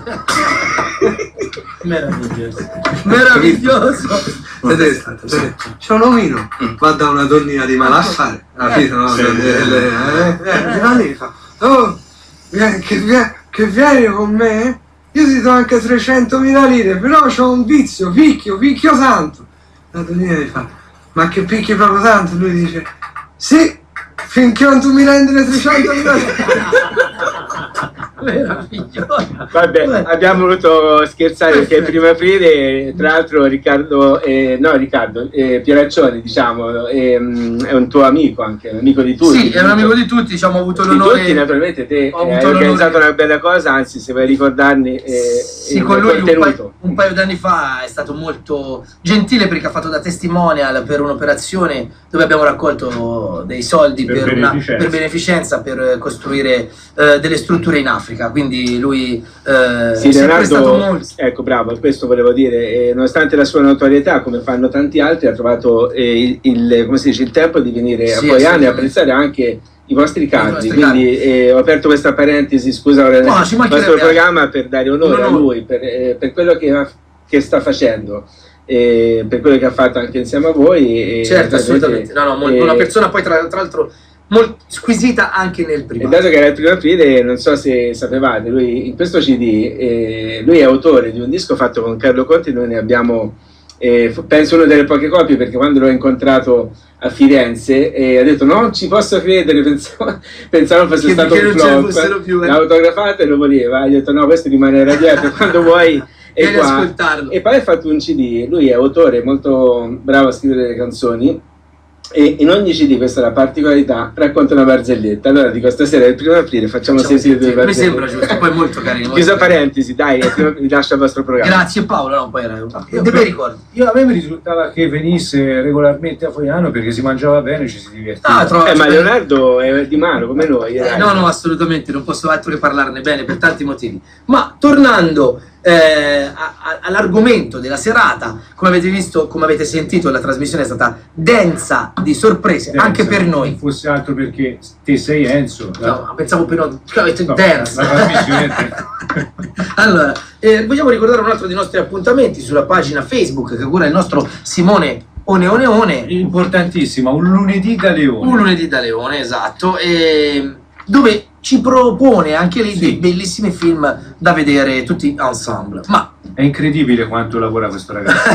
Meraviglioso. Meraviglioso. Vedete, vedete, c'è un omino, va da una donnina di malaffare, capito? No? Sì. Le- le- le- eh, eh, va lì, fa: oh, vieni- che, vie- che vieni con me? Io ti do anche trecentomila lire, però c'ho un vizio, picchio, picchio santo. La donnina gli fa: ma che picchi proprio tanto? Lui dice: sì, finché non tu mi rendi le trecentomila lire. Meraviglioso. Vabbè, abbiamo voluto scherzare perché il primo aprile, tra l'altro, Riccardo, eh, no Riccardo, eh, Pieraccioni, diciamo, ehm, è un tuo amico anche, un amico di tutti. Sì, è un amico di tutti, diciamo, ho avuto Di l'onore. tutti, naturalmente, te Ho eh, avuto hai l'onore- organizzato una bella cosa, anzi, se vuoi ricordarne eh, Sì, il con lui un contenuto. paio, un paio d'anni fa è stato molto gentile perché ha fatto da testimonial per un'operazione dove abbiamo raccolto dei soldi Per per, una- beneficenza. per beneficenza per costruire eh, delle strutture in Africa. Quindi lui eh, Sì, si è prestato Leonardo, molto. ecco, bravo, questo volevo dire, eh, nonostante la sua notorietà, come fanno tanti altri, ha trovato eh, il, il- come si dice, il tempo di venire Sì, a Poiano e assolutamente. apprezzare anche i vostri caldi, vostri quindi eh, ho aperto questa parentesi, scusa, ora nel No, ci nostro mancherebbe programma per dare onore a No, no. lui, per, eh, per quello che, ha- che sta facendo, eh, per quello che ha fatto anche insieme a voi. E, Certo, naturalmente, assolutamente. No, no, molto- eh, una persona poi tra, tra l'altro molto squisita anche nel E privato. dato che era il primo aprile, non so se sapevate, lui in questo C D, eh, lui è autore di un disco fatto con Carlo Conti, noi ne abbiamo, eh, f- penso, una delle poche copie, perché quando l'ho incontrato a Firenze eh, ha detto: non ci posso credere, pensavo, pensavo fosse Che- stato che un non ce ne flop, fossero più, eh. l'ha autografato e lo voleva, ha detto: no, questo rimanerà dietro, quando vuoi è Vieni ad qua. ascoltarlo. E poi ha fatto un C D, lui è autore, molto bravo a scrivere le canzoni, e in ogni C D, questa è la particolarità, racconta una barzelletta. Allora dico, stasera è il primo aprile, facciamo Facciamo sentire due sentire, mi barzellette. sembra giusto, poi molto carino. molto Chiusa carino. parentesi, dai, e prima vi lascio al vostro programma. Grazie Paolo, no, poi era Io, dei bei ricordi. io a me mi risultava che venisse regolarmente a Foiano perché si mangiava bene, ci si divertiva. Ah, trovo- Eh, ma Leonardo è di mano, come noi. Eh, dai. no, no, assolutamente, non posso altro che parlarne bene per tanti motivi. Ma tornando eh, a- a- all'argomento della serata, come avete visto, come avete sentito, la trasmissione è stata densa di sorprese, Densa, anche per noi. Non fosse altro perché te sei Enzo. No, pensavo per noi, cioè, avete No, densa. la trasmissione Allora, eh, vogliamo ricordare un altro dei nostri appuntamenti sulla pagina Facebook che cura il nostro Simone One One One. importantissima, un lunedì da Leone. Un lunedì da Leone, esatto, e dove ci propone anche lì dei bellissimi film da vedere tutti ensemble. Ma È incredibile quanto lavora questo ragazzo.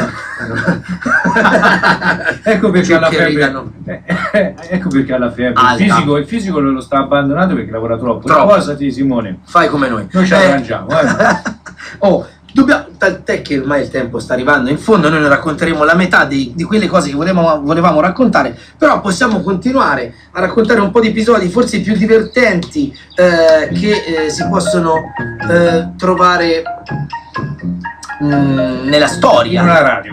ecco perché Cioè, ha la che febbre. ridano. eh, eh, ecco perché ha la febbre. Alta. Il fisico, il fisico lo sta abbandonando perché lavora troppo. Troppo. Sposati, Simone. fai come noi. Noi ci Eh, arrangiamo. eh. oh, Dobbiamo, tant'è che ormai il tempo sta arrivando in fondo, noi ne racconteremo la metà di, di quelle cose che volevamo, volevamo raccontare, però possiamo continuare a raccontare un po' di episodi forse più divertenti eh, che eh, si possono eh, trovare mh, nella storia. In una radio.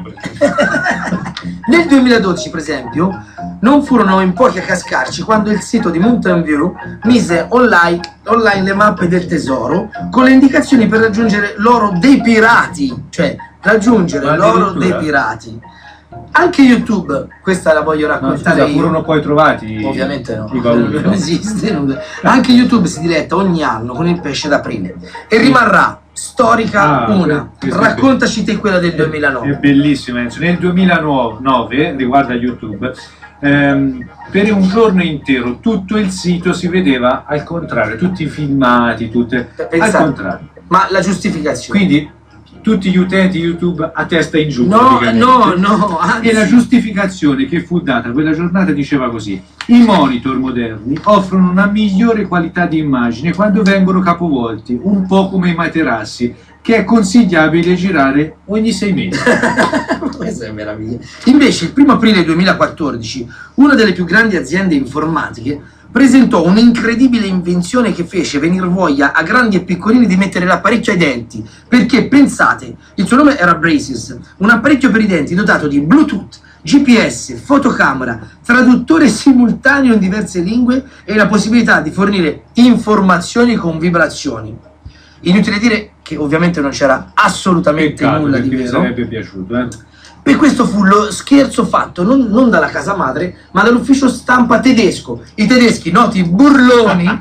Nel duemiladodici, per esempio, non furono in pochi a cascarci quando il sito di Mountain View mise online, online le mappe del tesoro con le indicazioni per raggiungere l'oro dei pirati, cioè raggiungere Ma l'oro addirittura? dei pirati. Anche YouTube, questa la voglio No, raccontare scusa, io. furono poi trovati Ovviamente no, i bauli, non no? esiste nulla. Anche YouTube si diletta ogni anno con il pesce d'aprile e rimarrà storica Ah, una. questo è Raccontaci te quella del È duemilanove. bellissimo, Enzo. Nel duemilanove, riguardo a YouTube, ehm, per un giorno intero tutto il sito si vedeva al contrario, tutti i filmati, tutte al Pensate, contrario. ma la giustificazione? Quindi tutti gli utenti YouTube a testa in giù. No, praticamente. no, no, anzi. E la giustificazione che fu data quella giornata diceva così: i monitor moderni offrono una migliore qualità di immagine quando vengono capovolti, un po' come i materassi, che è consigliabile girare ogni sei mesi. Questa è meraviglia. Invece il primo aprile duemilaquattordici una delle più grandi aziende informatiche presentò un'incredibile invenzione che fece venir voglia a grandi e piccolini di mettere l'apparecchio ai denti, perché pensate, il suo nome era Braces, un apparecchio per i denti dotato di Bluetooth, G P S, fotocamera, traduttore simultaneo in diverse lingue e la possibilità di fornire informazioni con vibrazioni. Inutile dire che ovviamente non c'era assolutamente Peccato, nulla di perché mi vero. sarebbe piaciuto, eh. Per questo fu lo scherzo fatto non, non dalla casa madre, ma dall'ufficio stampa tedesco. I tedeschi, noti burloni.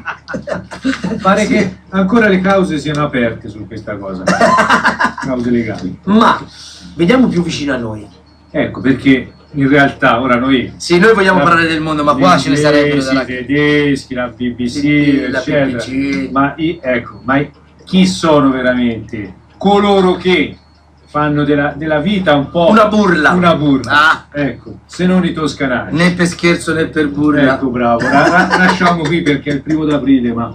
Pare Sì. che ancora le cause siano aperte su questa cosa, cause legali. Ma vediamo più vicino a noi. Ecco perché in realtà ora noi Sì, noi vogliamo la- parlare del mondo, ma qua ce ne gli sarebbero da inglesi, i tedeschi, la B B C, Sì, la eccetera. B B C. Ma, i- ecco, ma i- chi sono veramente coloro che fanno della, della vita un po' Una burla. una burla. Ah. Ecco, se non i toscanari. Né per scherzo né per burla. Ecco, bravo. La- la- lasciamo qui perché è il primo d'aprile, ma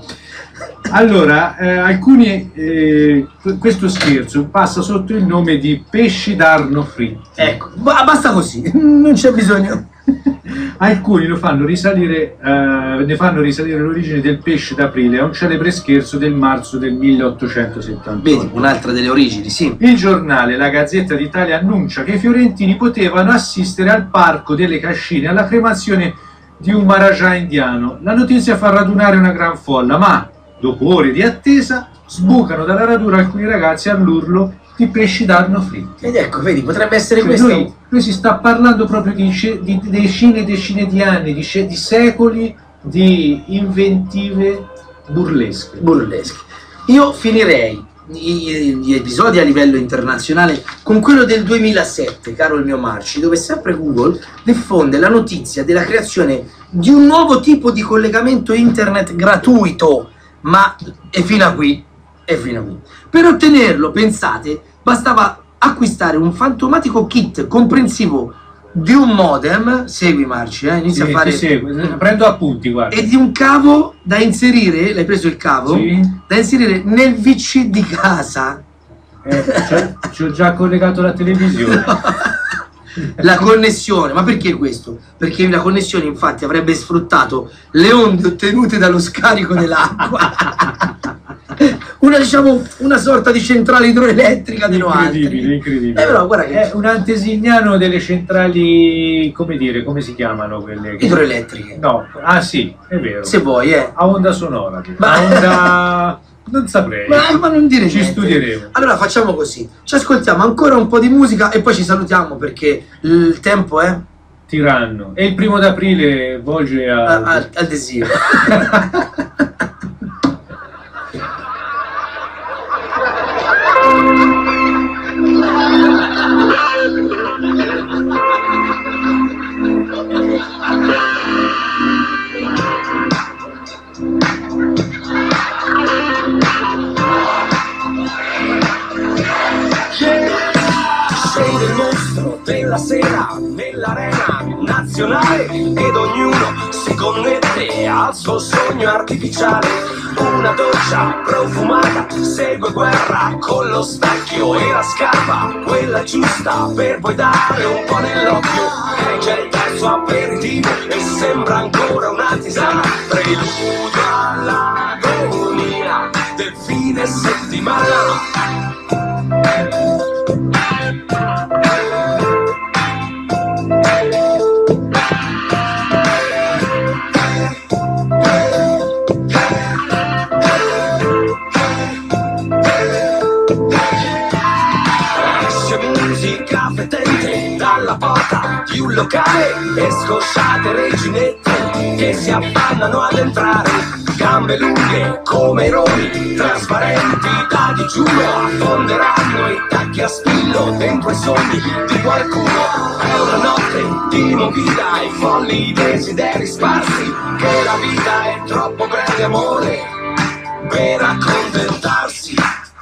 allora, eh, alcuni eh, questo scherzo passa sotto il nome di pesci d'arno fritti. Ecco, ba- basta così, non c'è bisogno. Alcuni lo fanno risalire, eh, ne fanno risalire l'origine del pesce d'aprile a un celebre scherzo del marzo del milleottocentosettantotto. Vedi, un'altra delle origini, sì. Il giornale La Gazzetta d'Italia annuncia che i fiorentini potevano assistere al Parco delle Cascine alla cremazione di un Maharaja indiano. La notizia fa radunare una gran folla, ma dopo ore di attesa sbucano dalla radura alcuni ragazzi all'urlo di pesci d'arno fritti. Ed ecco, vedi, potrebbe essere Cioè, questo. Lui, lui si sta parlando proprio di, sce- di decine e decine di anni, di, sce- di secoli di inventive burlesche. Burleschi. Io finirei i- gli episodi a livello internazionale con quello del duemilasette, caro il mio Marci, dove sempre Google diffonde la notizia della creazione di un nuovo tipo di collegamento internet gratuito, ma è fino a qui, è fino a qui. Per ottenerlo, pensate, bastava acquistare un fantomatico kit comprensivo di un modem, segui Marci, eh, inizia Sì, a fare... ti seguo. Prendo appunti, guarda. E di un cavo da inserire, l'hai preso il cavo? Sì. Da inserire nel V C di casa. Eh, c'ho- ci ho già collegato la televisione. La connessione, ma perché questo? Perché la connessione infatti avrebbe sfruttato le onde ottenute dallo scarico dell'acqua. Una, diciamo, una sorta di centrale idroelettrica di Incredibile, altri. incredibile. Eh, però guarda che È un antesignano delle centrali, come dire, come si chiamano quelle? che- idroelettriche. No, ah sì, è vero. Se vuoi, eh. A onda sonora. Ma- A onda... non saprei. Ma, ma non dire Ci niente. studieremo. Allora facciamo così, ci ascoltiamo ancora un po' di musica e poi ci salutiamo perché il tempo è Tiranno. E il primo d'aprile volge a... a- a- al desiderio. Say del mostro della sera nell'arena nazionale ed ognuno si connette al suo sogno artificiale. Una doccia profumata segue guerra con lo specchio e la scarpa, quella giusta per poi dare un po' nell'occhio. E c'è il terzo aperitivo e sembra ancora una tisana, preludio all'agonia del fine settimana. Musica fetente dalla porta di un locale e scosciate reginette che si affannano ad entrare, gambe lunghe come i roni, trasparenti da digiuno, affonderanno i tacchi a spillo dentro i sogni di qualcuno. È una notte di movida e folli desideri sparsi, che la vita è troppo breve amore per accontentarsi.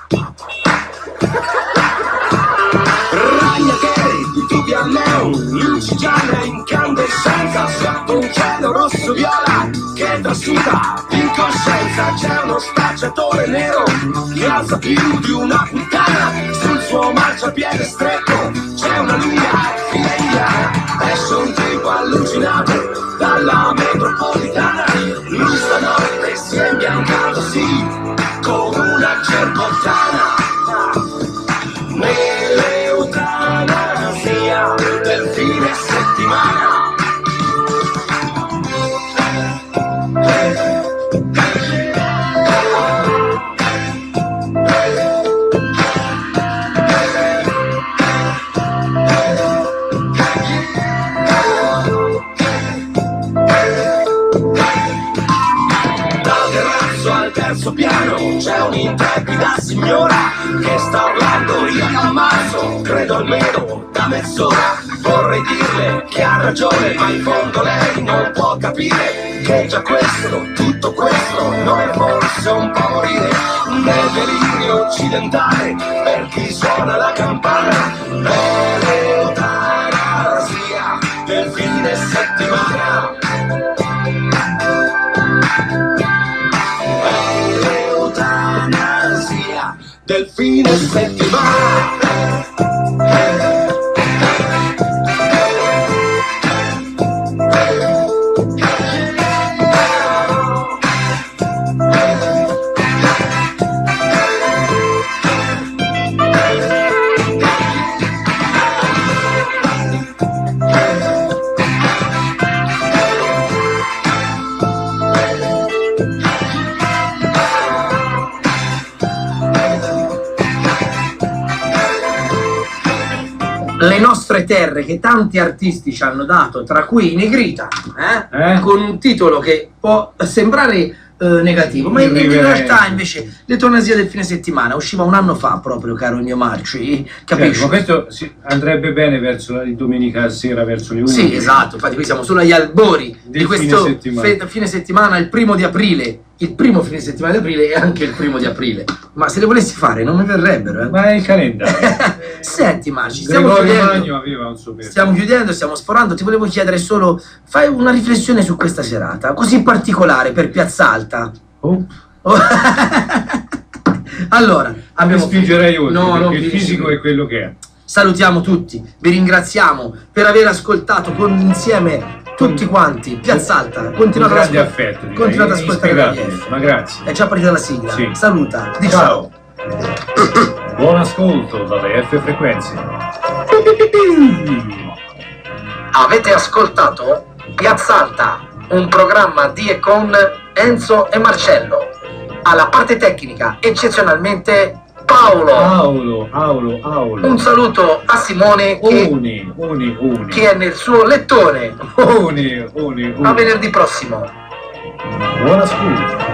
Ragnaghere, tubi al neon, luci gialle in incandescenza, sotto un cielo rosso viola che trasuda l'incoscienza. C'è uno spacciatore nero che alza più di una puttana sul suo marciapiede stretto. C'è una lunga fila indiana, esce un tipo allucinato dalla metropolitana. Lui stanotte si è imbiancato, sì, come una cerbottana. Nell'eutanasia del fine settimana. Dal terrazzo al terzo piano c'è un'intrepida signora che sta urlando: io ti ammazzo, credo almeno da mezz'ora. Vorrei dirle che ha ragione, ma in fondo lei non può capire che già questo, tutto questo, non è forse un po' morire nel delirio occidentale per chi suona la campana. È l'eutanasia del fine settimana. È l'eutanasia del fine settimana. Le nostre terre che tanti artisti ci hanno dato, tra cui Negrita, eh? Eh? Con un titolo che può sembrare eh, negativo, ma in, in realtà invece l'eutanasia del fine settimana usciva un anno fa proprio, caro il mio Marci, capisci? Certo, ma questo si andrebbe bene verso la domenica sera, verso le undici. Sì, esatto, infatti qui siamo solo agli albori del di questo fine settimana. Fe fine settimana, il primo di aprile, il primo fine settimana di aprile e anche il primo di aprile. Ma se le volessi fare non mi verrebbero, eh? Ma è il calendario. Senti Marci, stiamo Gregorio chiudendo, Magno aveva un suo periodo. stiamo chiudendo, stiamo sforando, ti volevo chiedere solo, fai una riflessione su questa serata, così particolare per Piazza Alta. Oh. Oh. Allora, abbiamo spingerei oltre, no, perché non il fisico è quello che è. Salutiamo tutti, vi ringraziamo per aver ascoltato con insieme tutti quanti Piazza Alta. Continuate ad grande ascoltare, affetto, direi. continuate ad ascoltare la Inspiegabile, ma grazie. È già partita la sigla. Sì. Saluta, di Ciao. Buon ascolto dalle F frequenze. Avete ascoltato Piazza Alta, un programma di e con Enzo e Marcello. Alla parte tecnica, eccezionalmente, Paolo. Paolo, Paolo, Paolo. Un saluto a Simone che, Uni, uni, uni. che è nel suo lettone. Uni, uni, uni. A venerdì prossimo. Buon ascolto.